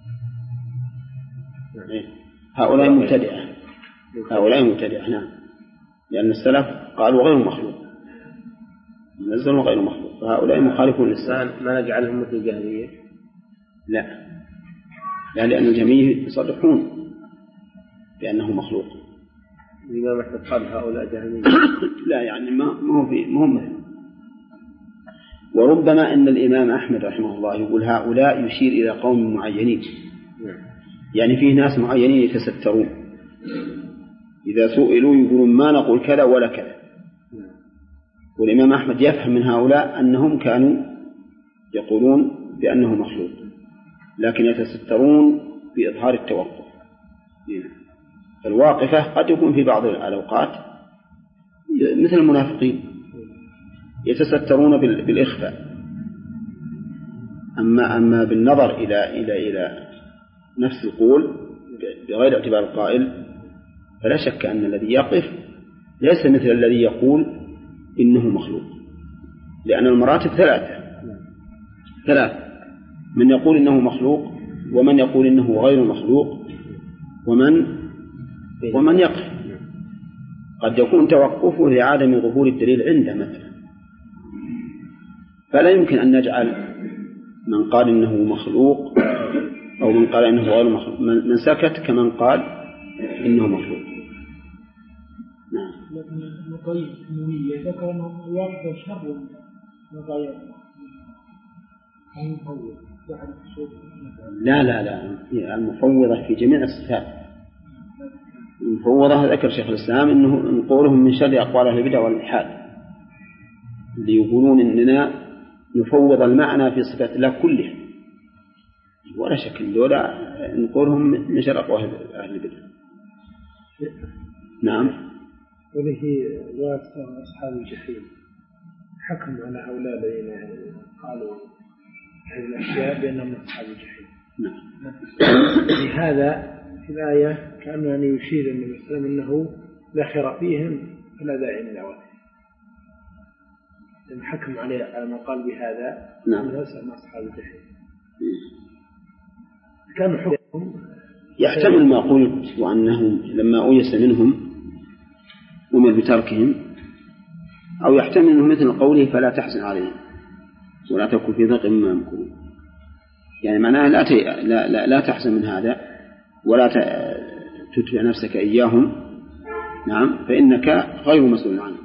نعم. هؤلاء مبتدعة، هؤلاء مبتدعة. نعم، لأن السلف قالوا غير مخلوق، نزلوا غير مخلوق، فهؤلاء مخالفون للسلف. ما نجعلهم مثل الجهمية؟ لا، لا، لأن الجهمية يصرحون بأنه مخلوق. الإمام أحمد قال هؤلاء جهمية. لا، يعني ما هو في مهم. وربما أن الإمام أحمد رحمه الله يقول هؤلاء يشير إلى قوم معينين، يعني فيه ناس معينين يتسترون، إذا سئلوا يقولون ما نقول كذا ولا كذا. والإمام أحمد يفهم من هؤلاء أنهم كانوا يقولون بأنه مخلوق لكن يتسترون بإظهار التوقف. الواقفة قد يكون في بعض الأوقات مثل المنافقين يتسترون بالإخفاء، أما أما بالنظر إلى إلى إلى نفس القول بغير اعتبار القائل فلا شك أن الذي يقف ليس مثل الذي يقول إنه مخلوق، لأن المراتب ثلاثة ثلاثة من يقول إنه مخلوق ومن يقول إنه غير مخلوق ومن ومن يقف. قد يكون توقفه لعدم ظهور الدليل عنده مثلا، فلا يمكن أن نجعل من قال إنه مخلوق أو من قال إنه غير مخلوق من سكت كمن قال إنه مخلوق. نعم. لكن المقيد النووية ذكر أنه يقضى شر مغاير المفوض يعني الصوت. لا لا لا المفوضة في جميع الصفات. المفوضة ذكر شيخ الإسلام إنه نقولهم من شر أقوال أهل البدع والإلحاد اللي يقولون إننا نفوض المعنى في صفات الله كلها، ولا شك دولا نقولهم من شر أقوال أهل البدع. نعم. وله واسع أصحاب الجحيم حكم على هؤلاء الذين قالوا هذه الأشياء بأنهم أصحاب الجحيم. نعم. لهذا في الآية كأنه يعني يشير النبي صلى الله عليه وسلم أنه لا خير فيهم فلا داعي لدعوتهم، حكم عليه على ما قال بهذا. نعم. من أصحاب الجحيم كانوا حكم يحتمل ما قلت وأنهم لما أيس منهم أمر بتركهم، أو يحتمل أنه مثل قوله فلا تحزن عليهم ولا تكن في ضيق مما يمكرون، يعني معناها لا, لا, لا, لا تحزن من هذا ولا تتبع نفسك إياهم، نعم، فإنك غير مسؤول عنهم.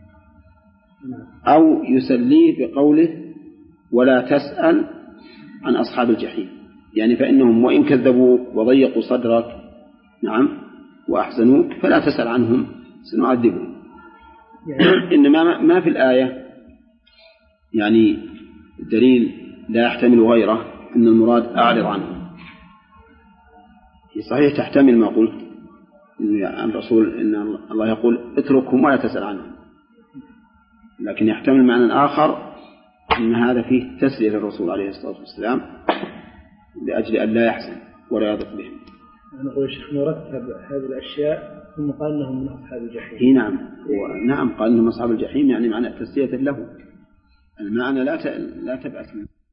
أو يسليه بقوله ولا تسأل عن أصحاب الجحيم، يعني فإنهم وإن كذبوك وضيقوا صدرك، نعم، وأحزنوك فلا تسأل عنهم سنعذبهم. يعني إنما ما في الآية يعني دليل لا يحتمل غيره أن المراد أعرض عنهم. صحيح تحتمل ما قلت عن الرسول إن الله يقول اتركهم ولا تسأل عنهم، لكن يحتمل معنى آخر أن هذا فيه تسلية للرسول عليه الصلاة والسلام لأجل أن لا يحزن ولا يضق بهم. نقول الشيخ مرتب هذه الأشياء ثم قال أنهم من أصحاب الجحيم. نعم، نعم قال أنهم أصحاب الجحيم، يعني معنى تسلية له، المعنى لا لا تبعث منه.